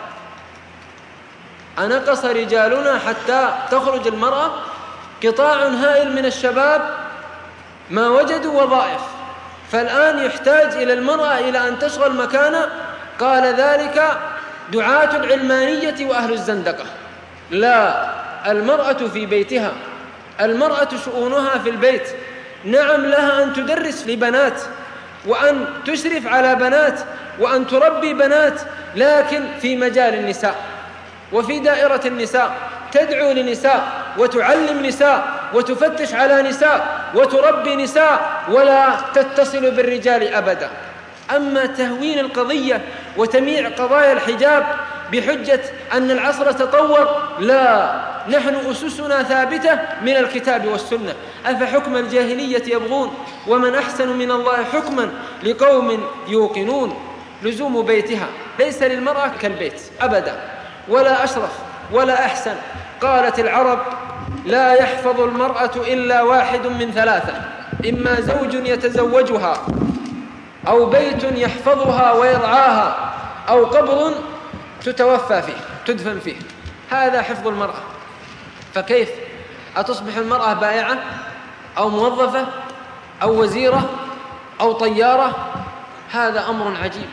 Speaker 2: أنقص رجالنا حتى تخرج المرأة؟ قطاع هائل من الشباب ما وجدوا وظائف، فالآن يحتاج إلى المرأة إلى أن تشغل مكانه. قال ذلك دعاة العلمانية وأهل الزندقة. لا، المرأة في بيتها، المرأة شؤونها في البيت. نعم، لها أن تدرس لبنات وأن تشرف على بنات وأن تربي بنات، لكن في مجال النساء وفي دائرة النساء، تدعو لنساء وتعلم نساء وتفتش على نساء وتربي نساء، ولا تتصل بالرجال أبدا. أما تهوين القضية وتمييع قضايا الحجاب بحجة أن العصر تطور، لا، نحن أسسنا ثابتة من الكتاب والسنة. أفحكم الجاهلية يبغون ومن أحسن من الله حكما لقوم يوقنون. لزوم بيتها، ليس للمرأة كالبيت أبدا، ولا أشرف ولا أحسن. قالت العرب: لا يحفظ المرأة إلا واحد من ثلاثة: إما زوج يتزوجها، أو بيت يحفظها ويرعاها، أو قبر تتوفى فيه تدفن فيه. هذا حفظ المرأة. فكيف أتصبح المرأة بائعة أو موظفة أو وزيرة أو طيارة؟ هذا أمر عجيب،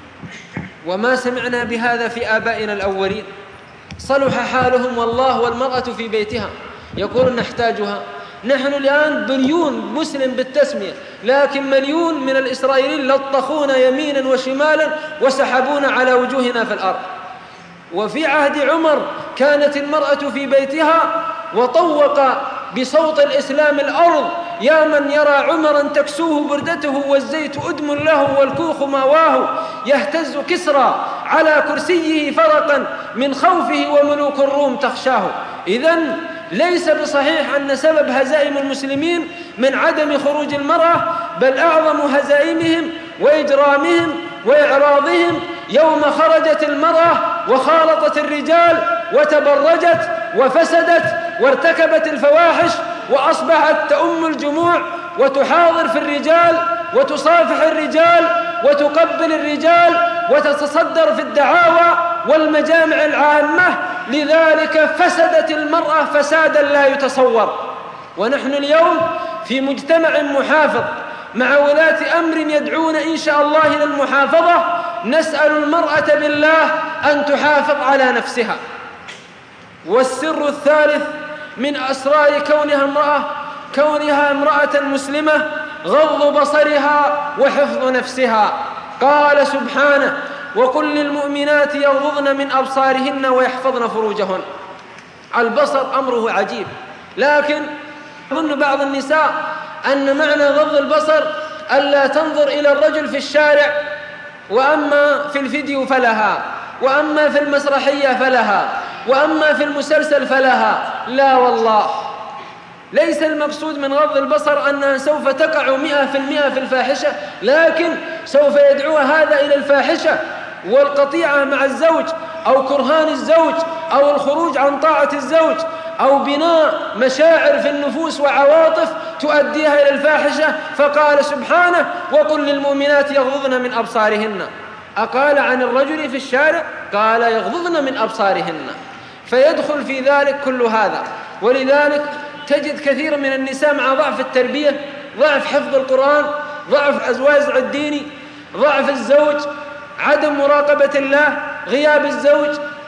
Speaker 2: وما سمعنا بهذا في آبائنا الأولين. صلح حالهم والله، والمرأة في بيتها يقولون نحتاجها. نحن الآن بليون مسلم بالتسمية، لكن مليون من الإسرائيليين لطخونا يمينا وشمالا وسحبونا على وجوهنا في الأرض. وفي عهد عمر كانت المرأة في بيتها، وطوق بصوت الإسلام الأرض: يا من يرى عمرا تكسوه بردته والزيت أدم له والكوخ ماواه، يهتز كسرى على كرسيه فرقا من خوفه وملوك الروم تخشاه. إذن ليس بصحيح أن سبب هزائم المسلمين من عدم خروج المرأة، بل أعظم هزائمهم وإجرامهم وإعراضهم يوم خرجت المرأة وخالطت الرجال وتبرجت وفسدت وارتكبت الفواحش، وأصبحت تؤم الجموع وتحاضر في الرجال وتصافح الرجال وتقبل الرجال وتتصدر في الدعاوى والمجامع العامة، لذلك فسدت المرأة فسادا لا يتصور. ونحن اليوم في مجتمع محافظ مع ولاة أمر يدعون إن شاء الله إلى المحافظة، نسأل المرأة بالله أن تحافظ على نفسها. والسر الثالث من أسرار كونها امرأة مسلمة غض بصرها وحفظ نفسها. قال سبحانه: وقل للمؤمنات يغضضن من أبصارهن ويحفظن فروجهن. البصر أمره عجيب، لكن يظن بعض النساء أن معنى غض البصر ألا تنظر إلى الرجل في الشارع، وأما في الفيديو فلها، وأما في المسرحية فلها، وأما في المسلسل فلها. لا والله، ليس المقصود من غض البصر أنها سوف تقع 100% في الفاحشة، لكن سوف يدعو هذا إلى الفاحشة والقطيعة مع الزوج، أو كرهان الزوج، أو الخروج عن طاعة الزوج، أو بناء مشاعر في النفوس وعواطف تؤديها إلى الفاحشة. فقال سبحانه: وقل للمؤمنات يغضضن من أبصارهن. أقال عن الرجل في الشارع، قال يغضضن من أبصارهن، فيدخل في ذلك كل هذا. ولذلك تجد كثير من النساء مع ضعف التربية، ضعف حفظ القرآن، ضعف الوازع الديني، ضعف الزوج، عدم مراقبة الله، غياب الزوج،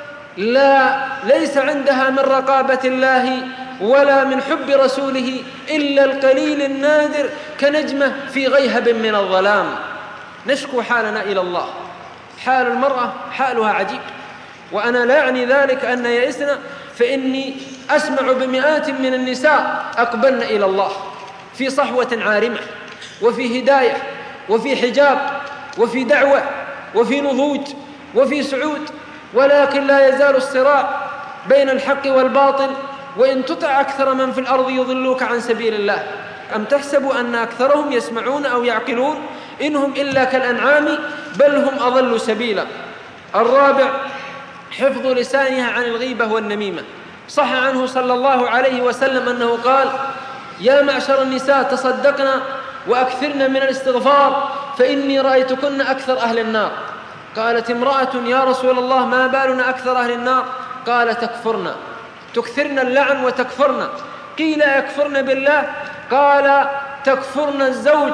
Speaker 2: ليس عندها من رقابة الله ولا من حب رسوله إلا القليل النادر كنجمة في غيهب من الظلام. نشكو حالنا إلى الله. حال المرأة حالها عجيب، وأنا لا أعني ذلك أن يئسنا، فإني أسمع بمئات من النساء أقبلن إلى الله في صحوة عارمة، وفي هداية، وفي حجاب، وفي دعوة، وفي نضوج، وفي سعود، ولكن لا يزال الصراع بين الحق والباطل. وإن تطع أكثر من في الأرض يضلوك عن سبيل الله. أم تحسب أن أكثرهم يسمعون أو يعقلون؟ إنهم إلا كالأنعام بل هم أضل سبيلا. الرابع: حفظ لسانها عن الغيبة والنميمة. صح عنه صلى الله عليه وسلم أنه قال: يا معشر النساء تصدقنا وأكثرن من الاستغفار فإني رأيتكن أكثر أهل النار. قالت امرأة: يا رسول الله ما بالنا أكثر أهل النار؟ قال: تكثرن اللعن وتكفرن. قيل: يكفرن بالله؟ قال: تكفرن الزوج،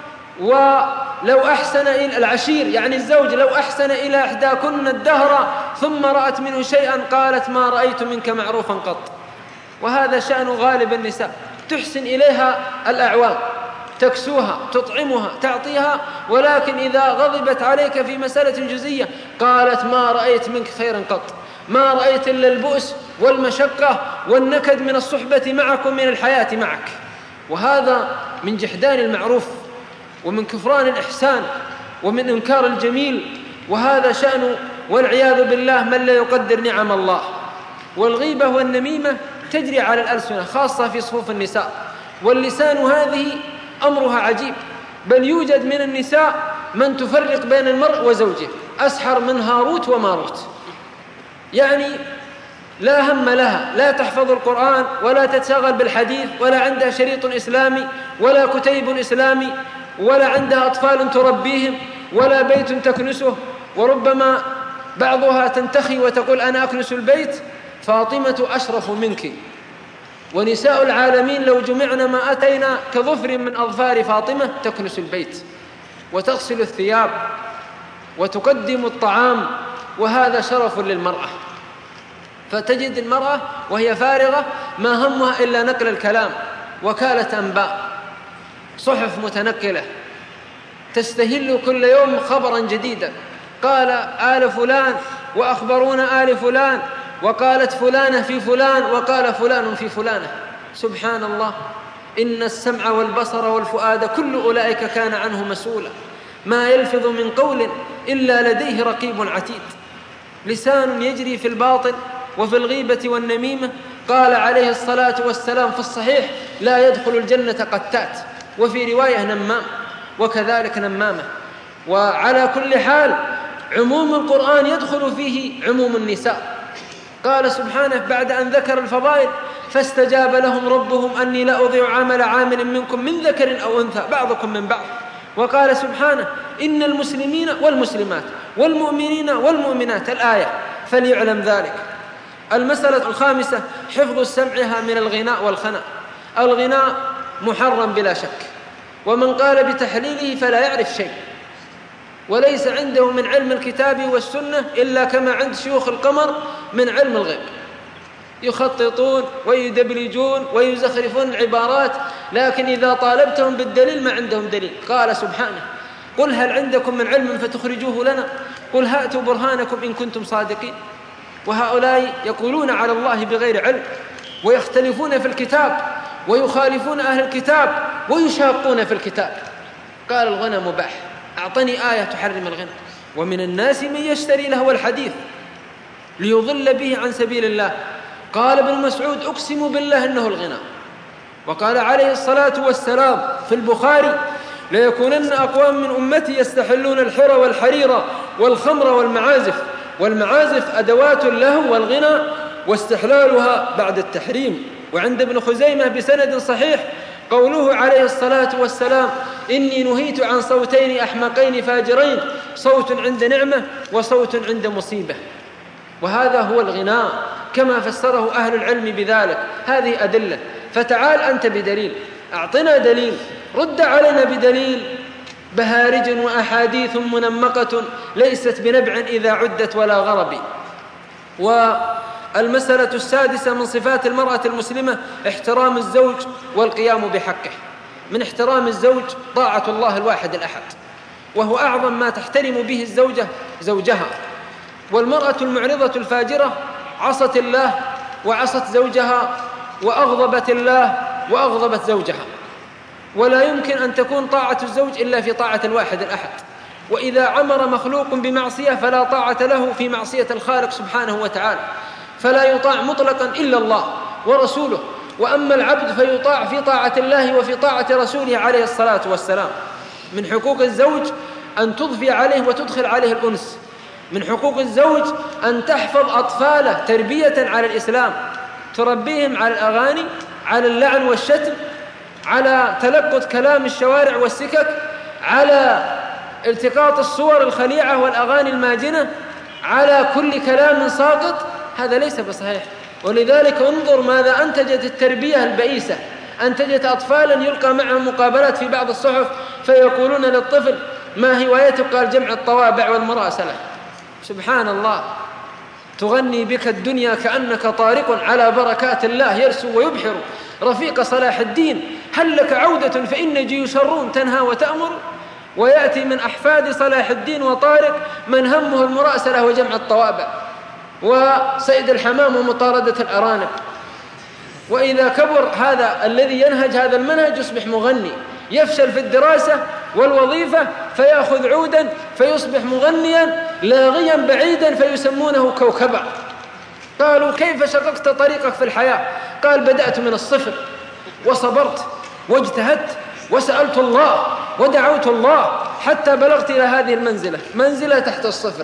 Speaker 2: ولو أحسن إلى العشير، يعني الزوج لو أحسن إلى إحداكن الدهر ثم رأت منه شيئا قالت: ما رأيت منك معروفا قط. وهذا شأن غالب النساء، تحسن إليها الأعوام، تكسوها، تطعمها، تعطيها، ولكن إذا غضبت عليك في مسألة جزئية قالت: ما رأيت منك خيرا قط، ما رأيت إلا البؤس والمشقة والنكد من الصحبة معك ومن الحياة معك. وهذا من جحدان المعروف، ومن كفران الإحسان، ومن إنكار الجميل، وهذا شأن والعياذ بالله من لا يقدر نعم الله. والغيبة والنميمة تجري على الألسنة، خاصة في صفوف النساء، واللسان هذه أمرها عجيب، بل يوجد من النساء من تفرق بين المرء وزوجه، أسحر من هاروت وماروت، يعني لا هم لها، لا تحفظ القرآن ولا تتشغل بالحديث، ولا عندها شريط إسلامي ولا كتيب إسلامي، ولا عندها أطفال تربيهم ولا بيت تكنسه. وربما بعضها تنتخي وتقول: أنا أكنس البيت، فاطمة أشرف منك. ونساء العالمين لو جمعنا ما أتينا كظفر من أظفار فاطمة تكنس البيت وتغسل الثياب وتقدم الطعام، وهذا شرف للمرأة. فتجد المرأة وهي فارغة ما همها إلا نقل الكلام، وكالة أنباء، صحف متنقلة، تستهل كل يوم خبرا جديدا. قال آل فلان وأخبرون آل فلان، وقالت فلانة في فلان، وقال فلان في فلانة. سبحان الله، إن السمع والبصر والفؤاد كل أولئك كان عنه مسؤولا، ما يلفظ من قول إلا لديه رقيب عتيد. لسان يجري في الباطل وفي الغيبة والنميمة. قال عليه الصلاة والسلام في الصحيح: لا يدخل الجنة قتات، وفي رواية نمام، وكذلك نمامة. وعلى كل حال عموم القرآن يدخل فيه عموم النساء. قال سبحانه بعد أن ذكر الفضائل: فاستجاب لهم ربهم أني لا أضيع عمل عامل منكم من ذكر أو أنثى بعضكم من بعض. وقال سبحانه: إن المسلمين والمسلمات والمؤمنين والمؤمنات، الآية، فليعلم ذلك. المسألة الخامسة حفظ سمعها من الغناء والخنا. الغناء محرم بلا شك، ومن قال بتحليله فلا يعرف شيء، وليس عنده من علم الكتاب والسنة إلا كما عند شيوخ القمر من علم الغيب، يخططون ويدبلجون ويزخرفون العبارات، لكن إذا طالبتهم بالدليل ما عندهم دليل. قال سبحانه: قل هل عندكم من علم فتخرجوه لنا، قل هاتوا برهانكم إن كنتم صادقين. وهؤلاء يقولون على الله بغير علم، ويختلفون في الكتاب، ويخالفون أهل الكتاب، ويشاقون في الكتاب. قال الغنى مباح، أعطني آية تحرم الغنى. ومن الناس من يشتري لهو الحديث ليضل به عن سبيل الله. قال ابن مسعود: أقسم بالله إنه الغنى. وقال عليه الصلاة والسلام في البخاري: ليكونن أقوام من أمتي يستحلون الحر والحرير والخمر والمعازف. والمعازف أدوات اللهو والغنى، واستحلالها بعد التحريم. وعند ابن خزيمة بسند صحيح قوله عليه الصلاة والسلام: إني نهيت عن صوتين أحمقين فاجرين، صوت عند نعمة وصوت عند مصيبة. وهذا هو الغناء كما فسره أهل العلم بذلك. هذه أدلة، فتعال أنت بدليل، أعطنا دليل، رد علينا بدليل. بهارج وأحاديث منمقة ليست بنبع إذا عدت ولا غرب. والمسألة السادسة من صفات المرأة المسلمة احترام الزوج والقيام بحقه. من احترام الزوج طاعة الله الواحد الأحد، وهو أعظم ما تحترم به الزوجة زوجها. والمرأة المعرضة الفاجرة عصت الله وعصت زوجها، وأغضبت الله وأغضبت زوجها. ولا يمكن أن تكون طاعة الزوج إلا في طاعة الواحد الأحد. وإذا عمر مخلوق بمعصية فلا طاعة له في معصية الخالق سبحانه وتعالى، فلا يطاع مطلقا إلا الله ورسوله. وأما العبد فيطاع في طاعة الله وفي طاعة رسوله عليه الصلاة والسلام. من حقوق الزوج أن تضفي عليه وتدخل عليه الأنس. من حقوق الزوج أن تحفظ أطفاله تربية على الإسلام، تربيهم على الأغاني، على اللعن والشتم، على تلقط كلام الشوارع والسكك، على التقاط الصور الخليعة والأغاني الماجنة، على كل كلام ساقط. هذا ليس بصحيح. ولذلك انظر ماذا أنتجت التربية البئيسة. أنتجت أطفالا يلقى معهم مقابلات في بعض الصحف فيقولون للطفل: ما هوايتك؟ قال: جمع الطوابع والمراسلة. سبحان الله، تغني بك الدنيا كأنك طارق على بركات الله يرسو ويبحر رفيق صلاح الدين. هل لك عودة فإن جيوش الروم تنهى وتأمر. ويأتي من أحفاد صلاح الدين وطارق من همه المراسلة وجمع الطوابع وصيد الحمام ومطاردة الأرانب. وإذا كبر هذا الذي ينهج هذا المنهج يصبح مغني، يفشل في الدراسة والوظيفة فيأخذ عودا فيصبح مغنيا لاغيا بعيدا فيسمونه كوكبا. قالوا: كيف شققت طريقك في الحياة؟ قال: بدأت من الصفر وصبرت واجتهدت وسألت الله ودعوت الله حتى بلغت إلى هذه المنزلة، منزلة تحت الصفر.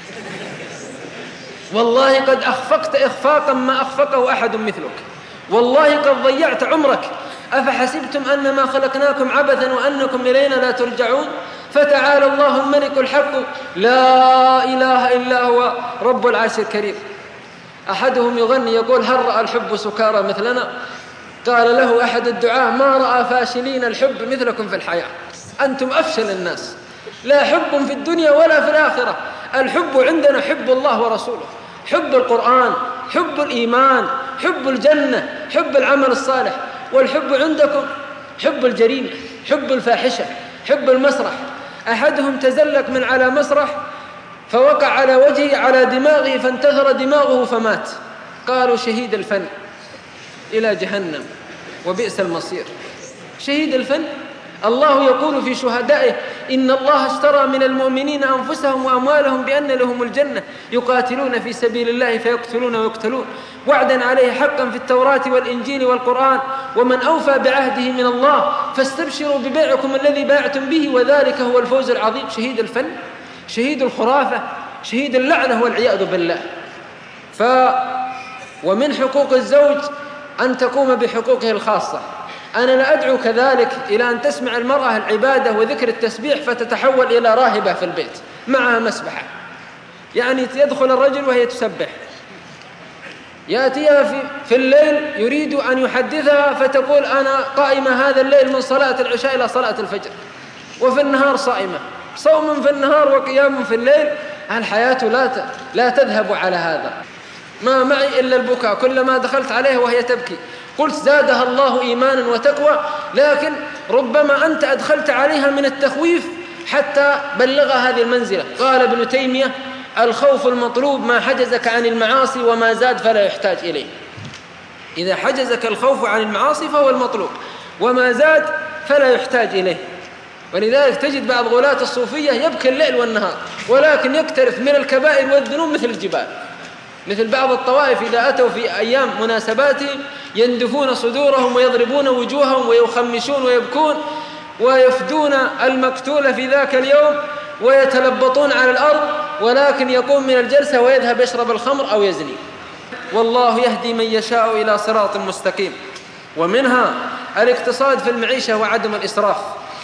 Speaker 2: والله قد أخفقت إخفاقا ما أخفقه أحد مثلك، والله قد ضيعت عمرك. أفحسبتم أنما خلقناكم عبثا وأنكم إلينا لا ترجعون. فتعالى الله الملك الحق لا إله إلا هو رب العرش الكريم. أحدهم يغني يقول: هل رأى الحب سكارى مثلنا؟ قال له أحد الدعاة: ما رأى فاشلين الحب مثلكم في الحياة، أنتم أفشل الناس، لا حب في الدنيا ولا في الآخرة. الحب عندنا حب الله ورسوله، حب القرآن، حب الإيمان، حب الجنة، حب العمل الصالح. والحب عندكم حب الجريمة، حب الفاحشة، حب المسرح. أحدهم تزلق من على مسرح فوقع على وجهه على دماغه فانتثر دماغه فمات. قالوا: شهيد الفن إلى جهنم وبئس المصير. شهيد الفن. الله يقول في شهدائه: إن الله اشترى من المؤمنين أنفسهم وأموالهم بأن لهم الجنة يقاتلون في سبيل الله فيقتلون ويقتلون وعدا عليه حقا في التوراة والإنجيل والقرآن ومن أوفى بعهده من الله فاستبشروا ببيعكم الذي باعتم به وذلك هو الفوز العظيم. شهيد الفن، شهيد الخرافة، شهيد اللعنة والعياذ بالله. ومن حقوق الزوج أن تقوم بحقوقه الخاصة. أنا لا أدعو كذلك إلى أن تسمع المرأة العبادة وذكر التسبيح فتتحول إلى راهبة في البيت معها مسبحة. يعني يدخل الرجل وهي تسبح، يأتيها في الليل يريد أن يحدثها فتقول أنا قائمة هذا الليل من صلاة العشاء إلى صلاة الفجر، وفي النهار صائمة، صوم في النهار وقيام في الليل. الحياة لا تذهب على هذا. ما معي إلا البكاء، كلما دخلت عليها وهي تبكي قلت زادها الله إيمانا وتقوى، لكن ربما أنت أدخلت عليها من التخويف حتى بلغها هذه المنزلة. قال ابن تيمية: الخوف المطلوب ما حجزك عن المعاصي وما زاد فلا يحتاج إليه. إذا حجزك الخوف عن المعاصي فهو المطلوب، وما زاد فلا يحتاج إليه. ولذلك تجد بعض غلاة الصوفية يبكي الليل والنهار، ولكن يقترف من الكبائر والذنوب مثل الجبال. مثل بعض الطوائف إذا أتوا في أيام مناسباتهم يندفون صدورهم ويضربون وجوههم ويخمشون ويبكون ويفدون المقتول في ذاك اليوم ويتلبطون على الأرض، ولكن يقوم من الجلسة ويذهب يشرب الخمر أو يزني. والله يهدي من يشاء إلى صراط مستقيم. ومنها الاقتصاد في المعيشة وعدم الإسراف.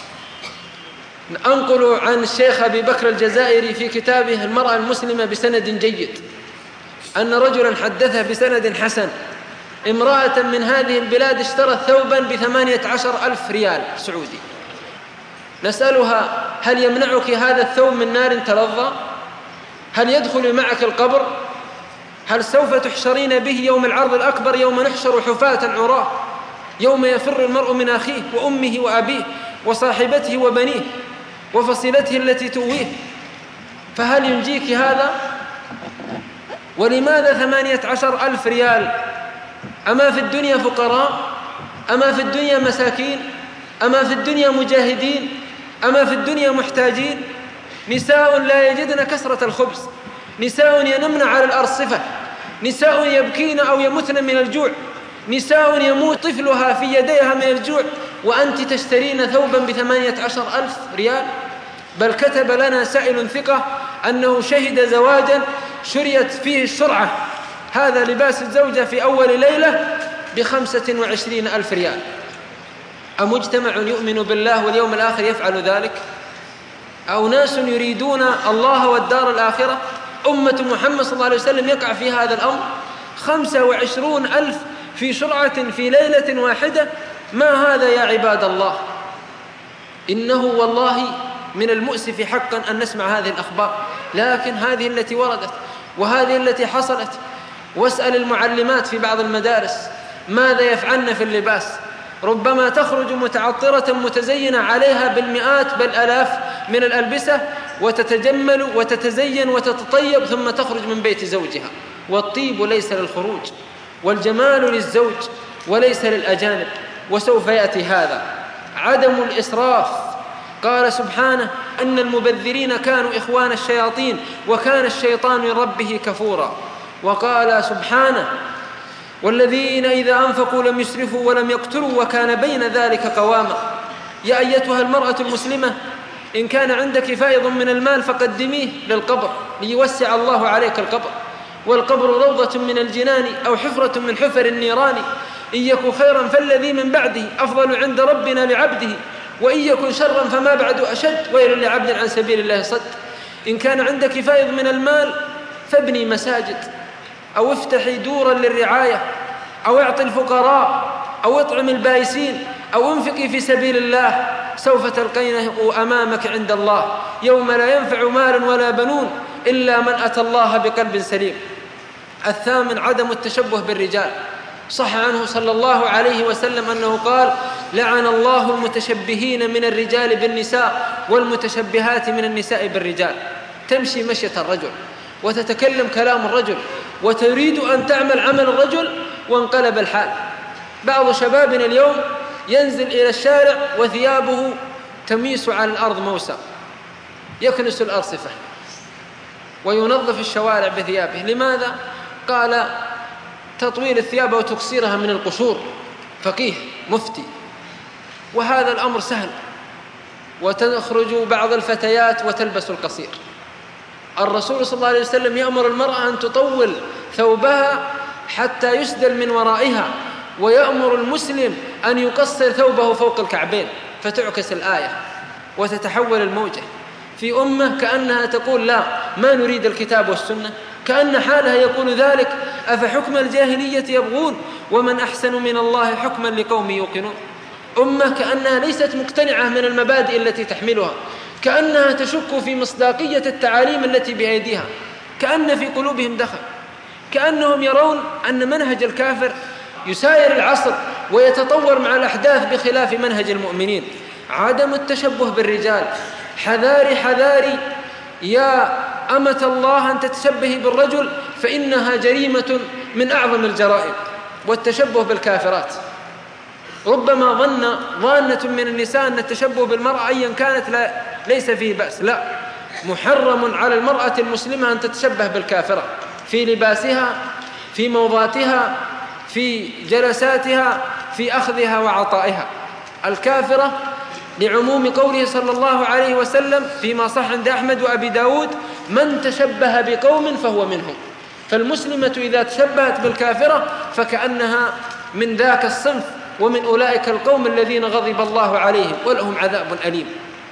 Speaker 2: أنقل عن الشيخ أبي بكر الجزائري في كتابه المرأة المسلمة بسند جيد أن رجلا حدثه بسند حسن: امرأة من هذه البلاد اشترت ثوبا ب18,000 ريال سعودي. نسألها: هل يمنعك هذا الثوب من نار تلظى؟ هل يدخل معك القبر؟ هل سوف تحشرين به يوم العرض الأكبر، يوم نحشر حفاة عراة، يوم يفر المرء من أخيه وأمه وأبيه وصاحبته وبنيه وفصيلته التي تؤويه؟ فهل ينجيك هذا؟ ولماذا 18,000 ريال؟ أما في الدنيا فقراء؟ أما في الدنيا مساكين؟ أما في الدنيا مجاهدين؟ أما في الدنيا محتاجين؟ نساء لا يجدن كسرة الخبز، نساء ينمن على الأرصفة، نساء يبكين أو يمتن من الجوع، نساء يموت طفلها في يديها من الجوع، وأنت تشترين ثوبا ب18,000 ريال. بل كتب لنا سائل ثقة أنه شهد زواجا شريت فيه الشرعة، هذا لباس الزوجة في أول ليلة ب25,000 ريال. أمجتمع يؤمن بالله واليوم الآخر يفعل ذلك؟ أو ناس يريدون الله والدار الآخرة؟ أمة محمد صلى الله عليه وسلم يقع في هذا الأمر. 25,000 في شرعة في ليلة واحدة، ما هذا يا عباد الله؟ إنه والله من المؤسف حقا أن نسمع هذه الأخبار، لكن هذه التي وردت وهذه التي حصلت. واسأل المعلمات في بعض المدارس ماذا يفعلن في اللباس. ربما تخرج متعطرة متزينة عليها بالمئات بل آلاف من الألبسة، وتتجمل وتتزين وتتطيب، ثم تخرج من بيت زوجها. والطيب ليس للخروج، والجمال للزوج وليس للأجانب. وسوف يأتي هذا. عدم الإسراف. قال سبحانه: أن المبذرين كانوا إخوان الشياطين وكان الشيطان لربه كفورا. وقال سبحانه: والذين إذا أنفقوا لم يسرفوا ولم يقتروا وكان بين ذلك قواما. يا أيتها المرأة المسلمة، إن كان عندك فائض من المال فقدميه للقبر ليوسع الله عليك القبر، والقبر روضة من الجنان أو حفرة من حفر النيران. إن يكن خيرا فالذي من بعده أفضل عند ربنا لعبده، وإن يكن شرا فما بعد أشد، ويل لعبد عن سبيل الله صد. إن كان عندك فائض من المال فابني مساجد، أو افتحي دورا للرعاية، أو اعطي الفقراء، أو اطعم البائسين، أو انفقي في سبيل الله. سوف تلقينه أمامك عند الله يوم لا ينفع مال ولا بنون إلا من أتى الله بقلب سليم. 8 عدم التشبه بالرجال. صح عنه صلى الله عليه وسلم أنه قال: لعن الله المتشبهين من الرجال بالنساء والمتشبهات من النساء بالرجال. تمشي مشية الرجل وتتكلم كلام الرجل وتريد أن تعمل عمل الرجل، وانقلب الحال. بعض شبابنا اليوم ينزل إلى الشارع وثيابه تميس على الأرض موسى، يكنس الأرصفة وينظف الشوارع بثيابه. لماذا؟ قال: تطويل الثياب وتكسيرها من القشور، فقيه مفتي. وهذا الأمر سهل. وتخرج بعض الفتيات وتلبس القصير. الرسول صلى الله عليه وسلم يأمر المرأة أن تطول ثوبها حتى يسدل من ورائها، ويأمر المسلم أن يقصر ثوبه فوق الكعبين، فتعكس الآية وتتحول الموجة. في أمة كأنها تقول لا، ما نريد الكتاب والسنة، كأن حالها يقول ذلك: أفحكم الجاهلية يبغون ومن أحسن من الله حكما لقوم يوقنون. أمة كأنها ليست مقتنعة من المبادئ التي تحملها، كأنها تشك في مصداقية التعاليم التي بأيديها، كأن في قلوبهم دخل، كأنهم يرون أن منهج الكافر يساير العصر ويتطور مع الأحداث بخلاف منهج المؤمنين. عدم التشبه بالرجال. حذاري حذاري يا أمة الله أن تتشبهي بالرجل، فإنها جريمة من أعظم الجرائم. والتشبه بالكافرات، ربما ظانة من النساء أن التشبه بالمرأة أيا كانت ليس فيه بأس، لا، محرم على المرأة المسلمة أن تتشبه بالكافرة في لباسها، في موضاتها، في جلساتها، في أخذها وعطائها. الكافرة لعموم قوله صلى الله عليه وسلم فيما صح عند أحمد وأبي داود: من تشبه بقوم فهو منهم. فالمسلمة إذا تشبهت بالكافرة فكأنها من ذاك الصنف ومن أولئك القوم الذين غضب الله عليهم ولهم عذاب أليم.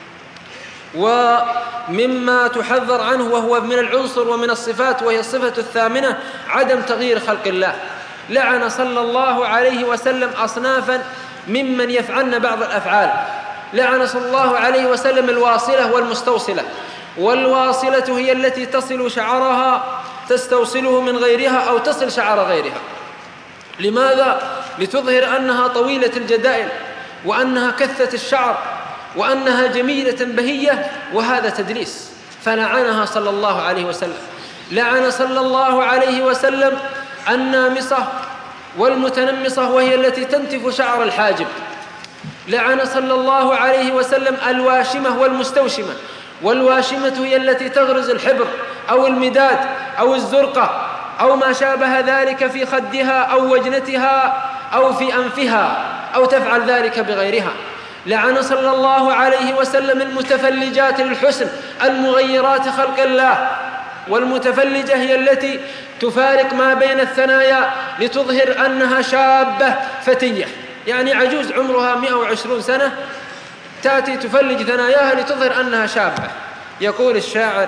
Speaker 2: ومما تحذر عنه وهو من العنصر ومن الصفات، وهي الصفة الثامنة: عدم تغيير خلق الله. لعن صلى الله عليه وسلم أصنافا ممن يفعلن بعض الأفعال. لعن صلى الله عليه وسلم الواصلة والمستوصلة. والواصلة هي التي تصل شعرها، تستوصله من غيرها أو تصل شعر غيرها. لماذا؟ لتظهر أنها طويلة الجدائل، وأنها كثة الشعر، وأنها جميلة بهية، وهذا تدليس، فلعنها صلى الله عليه وسلم. لعن صلى الله عليه وسلم النامصة والمتنمصة، وهي التي تنتف شعر الحاجب. لعن صلى الله عليه وسلم الواشمة والمستوشمة. والواشمة هي التي تغرز الحبر أو المداد أو الزرقة أو ما شابه ذلك في خدها أو وجنتها أو في أنفها، أو تفعل ذلك بغيرها. لعن صلى الله عليه وسلم المتفلجات للحسن المغيرات خلق الله. والمتفلجة هي التي تفارق ما بين الثنايا لتظهر أنها شابة فتية، يعني عجوز عمرها 120 سنة تأتي تفلج ثناياها لتظهر أنها شابة. يقول الشاعر: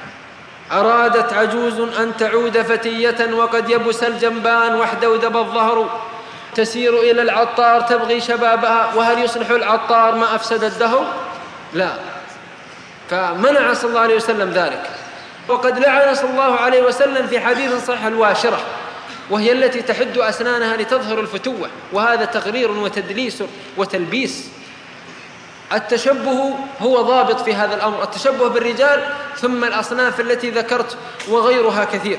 Speaker 2: أرادت عجوز أن تعود فتية وقد يبس الجنبان واحدودب الظهر، تسير إلى العطار تبغي شبابها، وهل يصلح العطار ما أفسد الدهر؟ لا. فمنع صلى الله عليه وسلم ذلك. وقد لعن صلى الله عليه وسلم في حديث صحيح الواشرة، وهي التي تحد أسنانها لتظهر الفتوة، وهذا تغرير وتدليس وتلبيس. التشبه هو ضابط في هذا الأمر، التشبه بالرجال، ثم الأصناف التي ذكرت وغيرها كثير.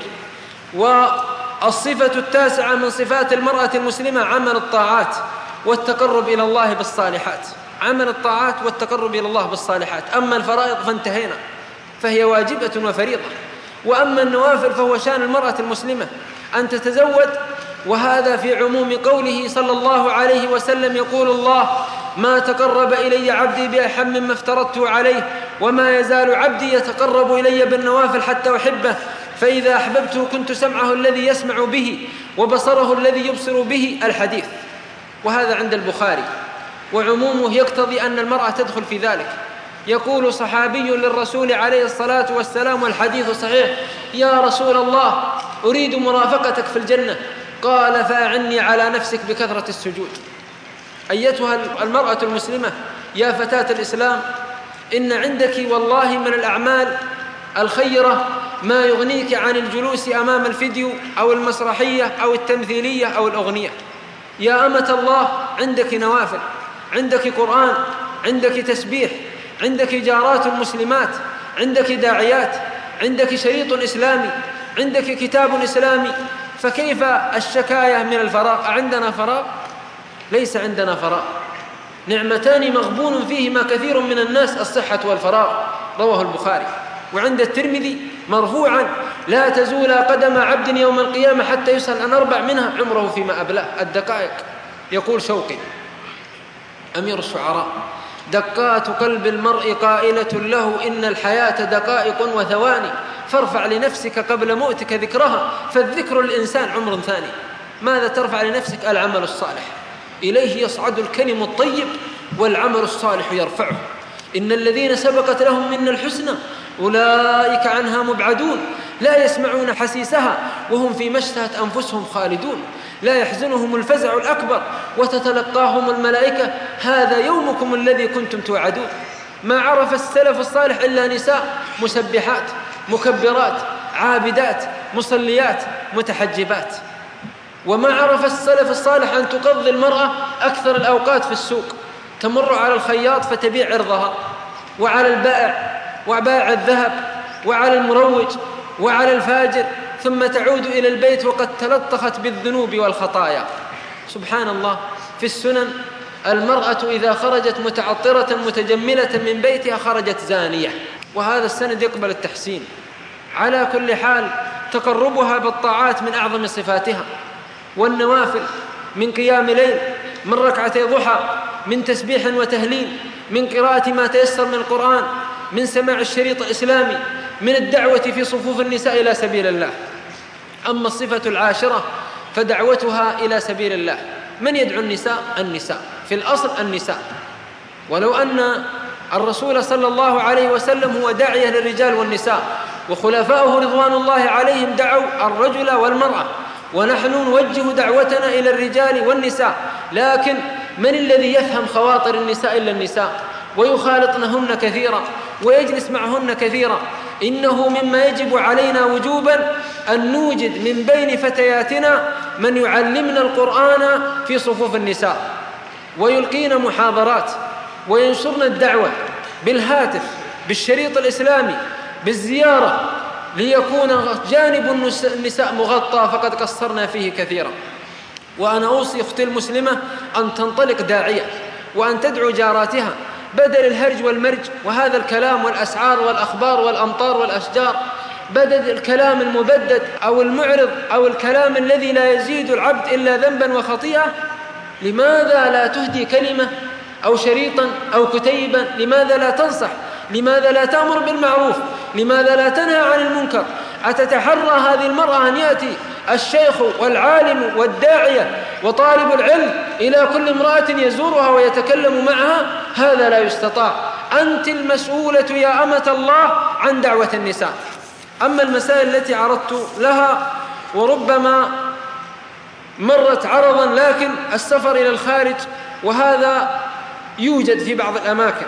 Speaker 2: والصفة التاسعة من صفات المرأة المسلمة عمل الطاعات والتقرب إلى الله بالصالحات. عمل الطاعات والتقرب إلى الله بالصالحات. أما الفرائض فانتهينا، فهي واجبة وفريضة. وأما النوافل فهو شأن المرأة المسلمة أن تتزود، وهذا في عموم قوله صلى الله عليه وسلم: يقول الله: ما تقرب إلي عبدي بأحب مما افترضته عليه، وما يزال عبدي يتقرب إلي بالنوافل حتى أحبه، فإذا أحببته كنت سمعه الذي يسمع به وبصره الذي يبصر به. الحديث، وهذا عند البخاري، وعمومه يقتضي أن المرأة تدخل في ذلك. يقول صحابي للرسول عليه الصلاة والسلام والحديث صحيح: يا رسول الله، أريد مرافقتك في الجنة. قال: فأعني على نفسك بكثرة السجود. أيتها المرأة المسلمة يا فتاة الإسلام، إن عندك والله من الأعمال الخيرة ما يغنيك عن الجلوس أمام الفيديو أو المسرحية أو التمثيلية أو الأغنية. يا أمة الله، عندك نوافل، عندك قرآن، عندك تسبيح، عندك جارات مسلمات، عندك داعيات، عندك شريط إسلامي، عندك كتاب إسلامي، فكيف الشكاية من الفراغ؟ عندنا فراغ؟ ليس عندنا فراغ. نعمتان مغبون فيهما كثير من الناس: الصحة والفراغ. رواه البخاري. وعند الترمذي مرفوعا: لا تزول قدم عبد يوم القيامة حتى يسأل عن 4 منها عمره فيما أبلاه. الدقائق. يقول شوقي أمير الشعراء: دقات قلب المرء قائلة له إن الحياة دقائق وثواني، فارفع لنفسك قبل موتك ذكرها، فالذكر الإنسان عمر ثاني. ماذا ترفع لنفسك؟ العمل الصالح، إليه يصعد الكلم الطيب والعمل الصالح يرفعه. إن الذين سبقت لهم منا الحسنى أولئك عنها مبعدون لا يسمعون حسيسها وهم فيما اشتهت أنفسهم خالدون لا يحزنهم الفزع الأكبر وتتلقاهم الملائكة هذا يومكم الذي كنتم توعدون. ما عرف السلف الصالح إلا نساء مسبحات مكبرات عابدات مصليات متحجبات. وما عرف السلف الصالح أن تقضي المرأة أكثر الأوقات في السوق، تمر على الخياط فتبيع عرضها، وعلى البائع وبائع الذهب، وعلى المروج، وعلى الفاجر، ثم تعود إلى البيت وقد تلطخت بالذنوب والخطايا. سبحان الله. في السنن المرأة إذا خرجت متعطرة متجملة من بيتها خرجت زانية، وهذا السند يقبل التحسين. على كل حال تقربها بالطاعات من أعظم صفاتها، والنوافل من قيام ليل، من ركعتي ضحى، من تسبيح وتهليل، من قراءة ما تيسر من القرآن، من سماع الشريط الإسلامي، من الدعوة في صفوف النساء إلى سبيل الله. أما الصفة العاشرة فدعوتها إلى سبيل الله. من يدعو النساء؟ النساء، في الأصل النساء. ولو أن الرسول صلى الله عليه وسلم هو داعية للرجال والنساء، وخلفاؤه رضوان الله عليهم دعوا الرجل والمرأة، ونحن نوجه دعوتنا إلى الرجال والنساء. لكن من الذي يفهم خواطر النساء إلا النساء، ويخالطنهن كثيرا ويجلس معهن كثيرا. إنه مما يجب علينا وجوبا أن نوجد من بين فتياتنا من يعلمنا القرآن في صفوف النساء، ويلقين محاضرات، وينشرن الدعوة بالهاتف، بالشريط الإسلامي، بالزيارة، ليكون جانب النساء مغطى، فقد قصرنا فيه كثيرا. وأنا أوصي أختي المسلمة أن تنطلق داعية، وأن تدعو جاراتها بدل الهرج والمرج وهذا الكلام والأسعار والأخبار والأمطار والأشجار، بدل الكلام المبدد أو المعرض أو الكلام الذي لا يزيد العبد إلا ذنبا وخطيئة. لماذا لا تهدي كلمة أو شريطا أو كتيبا؟ لماذا لا تنصح؟ لماذا لا تأمر بالمعروف؟ لماذا لا تنهى عن المنكر؟ أتتحرى هذه المرأة أن يأتي الشيخ والعالم والداعية وطالب العلم إلى كل امرأة يزورها ويتكلم معها؟ هذا لا يستطاع. أنت المسؤولة يا أمة الله عن دعوة النساء. أما المسائل التي عرضت لها وربما مرت عرضا، لكن السفر إلى الخارج وهذا يوجد في بعض الأماكن،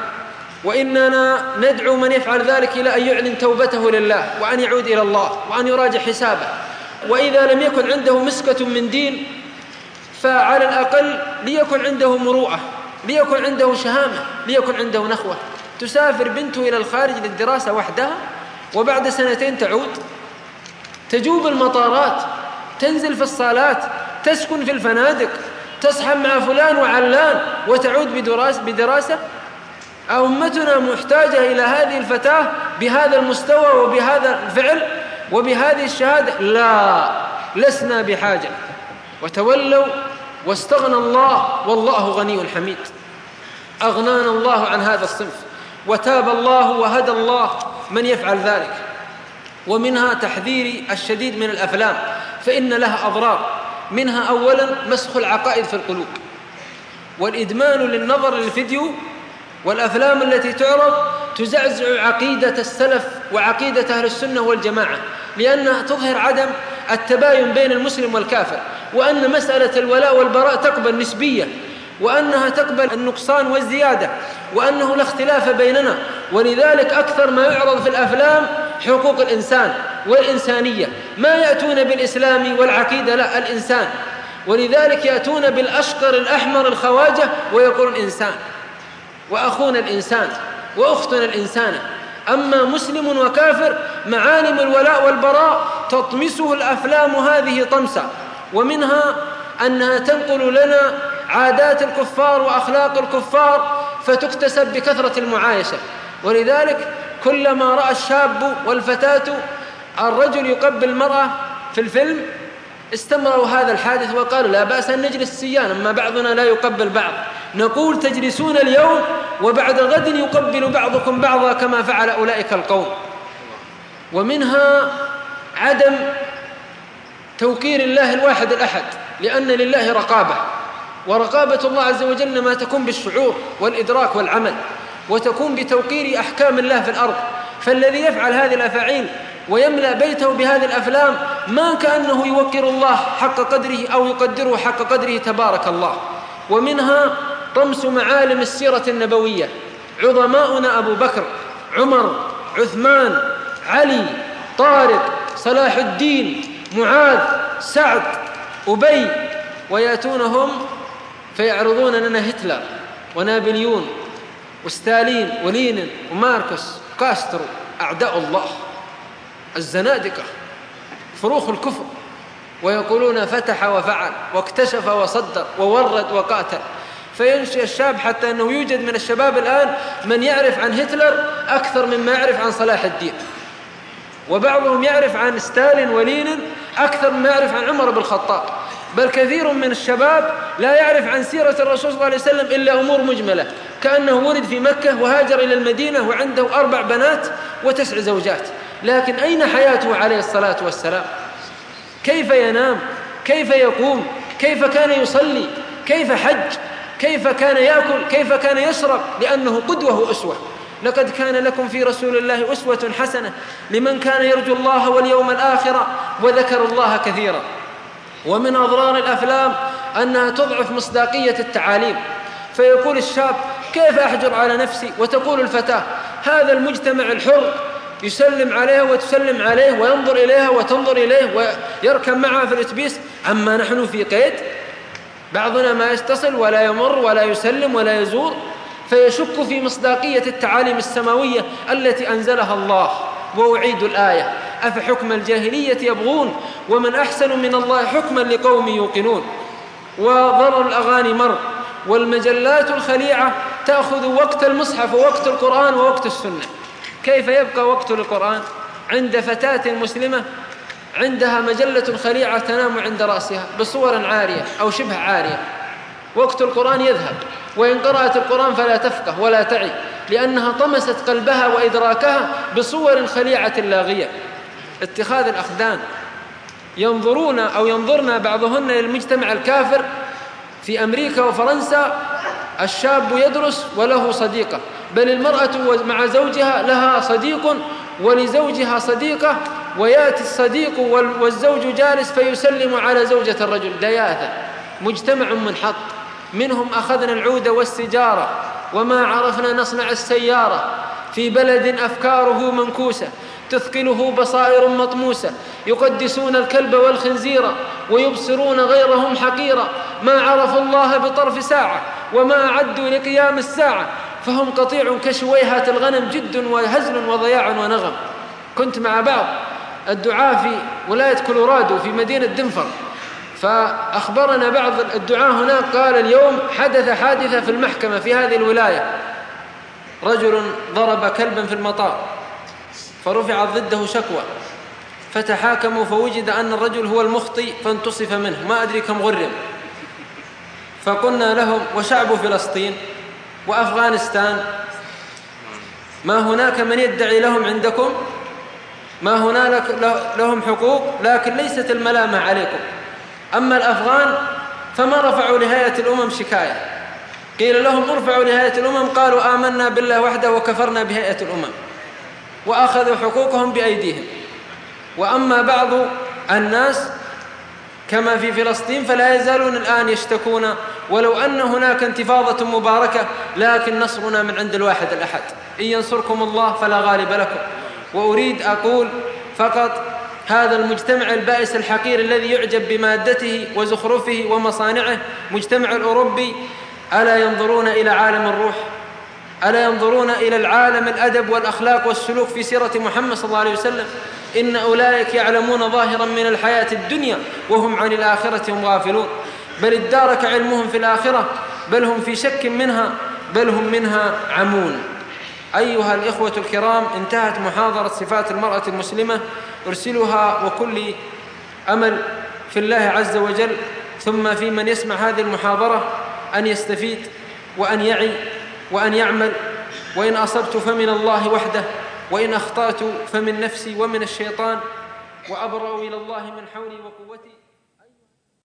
Speaker 2: وإننا ندعو من يفعل ذلك إلى أن يعلن توبته لله، وأن يعود إلى الله، وأن يراجع حسابه. وإذا لم يكن عنده مسكة من دين فعلى الأقل ليكن عنده مروءة، ليكن عنده شهامة، ليكن عنده نخوة. تسافر بنته إلى الخارج للدراسة وحدها، وبعد سنتين تعود، تجوب المطارات، تنزل في الصالات، تسكن في الفنادق، تصحب مع فلان وعلان، وتعود بدراسة. أمتنا محتاجة إلى هذه الفتاة بهذا المستوى وبهذا الفعل وبهذه الشهادة؟ لا، لسنا بحاجة. وتولوا واستغنى الله، والله غني حميد. أغنانا الله عن هذا الصنف، وتاب الله وهدى الله من يفعل ذلك. ومنها تحذيري الشديد من الأفلام، فإن لها أضرار. منها أولا مسخ العقائد في القلوب، والإدمان للنظر للفيديو والأفلام التي تعرض تزعزع عقيدة السلف وعقيدة أهل السنة والجماعة، لأنها تظهر عدم التباين بين المسلم والكافر، وأن مسألة الولاء والبراء تقبل نسبية، وأنها تقبل النقصان والزيادة، وأنه لا اختلاف بيننا. ولذلك أكثر ما يعرض في الأفلام حقوق الإنسان والإنسانية، ما يأتون بالإسلام والعقيدة، لا، الإنسان. ولذلك يأتون بالأشقر الأحمر الخواجة ويقولون إنسان، وأخونا الإنسان، وأختنا الإنسانة. أما مسلم وكافر معالم الولاء والبراء تطمسه الأفلام هذه طمسا. ومنها أنها تنقل لنا عادات الكفار وأخلاق الكفار فتكتسب بكثرة المعايشة. ولذلك كلما رأى الشاب والفتاة الرجل يقبل المرأة في الفيلم استمروا هذا الحادث وقالوا لا بأس أن نجلس سيانا، أما بعضنا لا يقبل بعض. نقول تجلسون اليوم وبعد غد يقبل بعضكم بعضا كما فعل أولئك القوم. ومنها عدم توقير الله الواحد الأحد، لأن لله رقابة، ورقابة الله عز وجل ما تكون بالشعور والإدراك والعمل. وتكون بتوقير أحكام الله في الأرض. فالذي يفعل هذه الأفاعيل ويملأ بيته بهذه الأفلام ما كأنه يوقر الله حق قدره أو يقدره حق قدره تبارك الله. ومنها طمس معالم السيرة النبوية. عظماؤنا أبو بكر، عمر، عثمان، علي، طارق، صلاح الدين، معاذ، سعد، أبي، ويأتونهم فيعرضون لنا هتلر ونابليون وستالين ولينين وماركوس وكاسترو، أعداء الله، الزنادقة، فروخ الكفر، ويقولون فتح وفعل واكتشف وصدر وورد وقاتل. فينشئ الشاب حتى أنه يوجد من الشباب الآن من يعرف عن هتلر أكثر مما يعرف عن صلاح الدين، وبعضهم يعرف عن ستالين ولينين أكثر مما يعرف عن عمر بن الخطاب. بل كثير من الشباب لا يعرف عن سيرة الرسول صلى الله عليه وسلم إلا أمور مجملة، كأنه ولد في مكة وهاجر إلى المدينة وعنده 4 بنات و9 زوجات، لكن أين حياته عليه الصلاة والسلام؟ كيف ينام؟ كيف يقوم؟ كيف كان يصلي؟ كيف حج؟ كيف كان يأكل؟ كيف كان يشرب؟ لأنه قدوة وأسوة. لقد كان لكم في رسول الله أسوة حسنة لمن كان يرجو الله واليوم الآخر وذكر الله كثيرا. ومن أضرار الأفلام أنها تضعف مصداقية التعاليم، فيقول الشاب كيف أحجر على نفسي؟ وتقول الفتاة هذا المجتمع الحر يسلم عليها وتسلم عليه وينظر إليها وتنظر إليه ويركب معها في الأتوبيس، أما نحن في قيد، بعضنا ما يتصل ولا يمر ولا يسلم ولا يزور. فيشك في مصداقية التعاليم السماوية التي أنزلها الله. وأعيد الآية أفحكم الجاهلية يبغون ومن أحسن من الله حكما لقوم يوقنون. وضرر الأغاني مر، والمجلات الخليعة تأخذ وقت المصحف ووقت القرآن ووقت السنة. كيف يبقى وقت للقرآن عند فتاة مسلمة عندها مجلة خليعة تنام عند رأسها بصور عارية أو شبه عارية؟ وقت القرآن يذهب، وإن قرأت القرآن فلا تفقه ولا تعي، لأنها طمست قلبها وإدراكها بصور خليعة لاغية. اتخاذ الأخدان، ينظرنا بعضهن للمجتمع الكافر في أمريكا وفرنسا، الشاب يدرس وله صديقة، بل المرأة مع زوجها لها صديق ولزوجها صديقة، ويأتي الصديق والزوج جالس فيسلم على زوجة الرجل. دياثة، مجتمع منحط. منهم أخذنا العود والسجارة وما عرفنا نصنع السيارة، في بلد أفكاره منكوسة تثقله بصائر مطموسة، يقدسون الكلب والخنزير ويبصرون غيرهم حقيرا، ما عرفوا الله بطرف ساعة وما أعدوا لقيام الساعة، فهم قطيع كشويهات الغنم، جد وهزل وضياع ونغم. كنت مع بعض الدعاة في ولاية كولورادو في مدينة دنفر، فأخبرنا بعض الدعاة هناك قال اليوم حدث حادثة في المحكمة في هذه الولاية، رجل ضرب كلبا في المطار فرفعت ضده شكوى، فتحاكموا فوجد أن الرجل هو المخطئ فانتصف منه، ما أدري كم غرم. فقلنا لهم وشعب فلسطين وأفغانستان ما هناك من يدعي لهم عندكم، ما هناك لهم حقوق، لكن ليست الملامة عليكم. أما الأفغان فما رفعوا لهيئة الأمم شكاية، قيل لهم ارفعوا لهيئة الأمم قالوا آمنا بالله وحده وكفرنا بهيئة الأمم، وأخذوا حقوقهم بأيديهم. وأما بعض الناس كما في فلسطين فلا يزالون الآن يشتكون، ولو أن هناك انتفاضة مباركة لكن نصرنا من عند الواحد الأحد، إن ينصركم الله فلا غالب لكم. وأريد أقول فقط هذا المجتمع البائس الحقير الذي يعجب بمادته وزخرفه ومصانعه، مجتمع الأوروبي، ألا ينظرون إلى عالم الروح؟ ألا ينظرون إلى العالم الأدب والأخلاق والسلوك في سيرة محمد صلى الله عليه وسلم؟ إن أولئك يعلمون ظاهرا من الحياة الدنيا وهم عن الآخرة هم غافلون، بل ادارك علمهم في الآخرة، بل هم في شك منها، بل هم منها عمون. أيها الإخوة الكرام، انتهت محاضرة صفات المرأة المسلمة، أرسلها وكل أمل في الله عز وجل، ثم في من يسمع هذه المحاضرة أن يستفيد وأن يعي وأن يعمل. وإن أصبت فمن الله وحده، وإن أخطأت فمن نفسي ومن الشيطان، وأبرأ إلى الله من حولي وقوتي.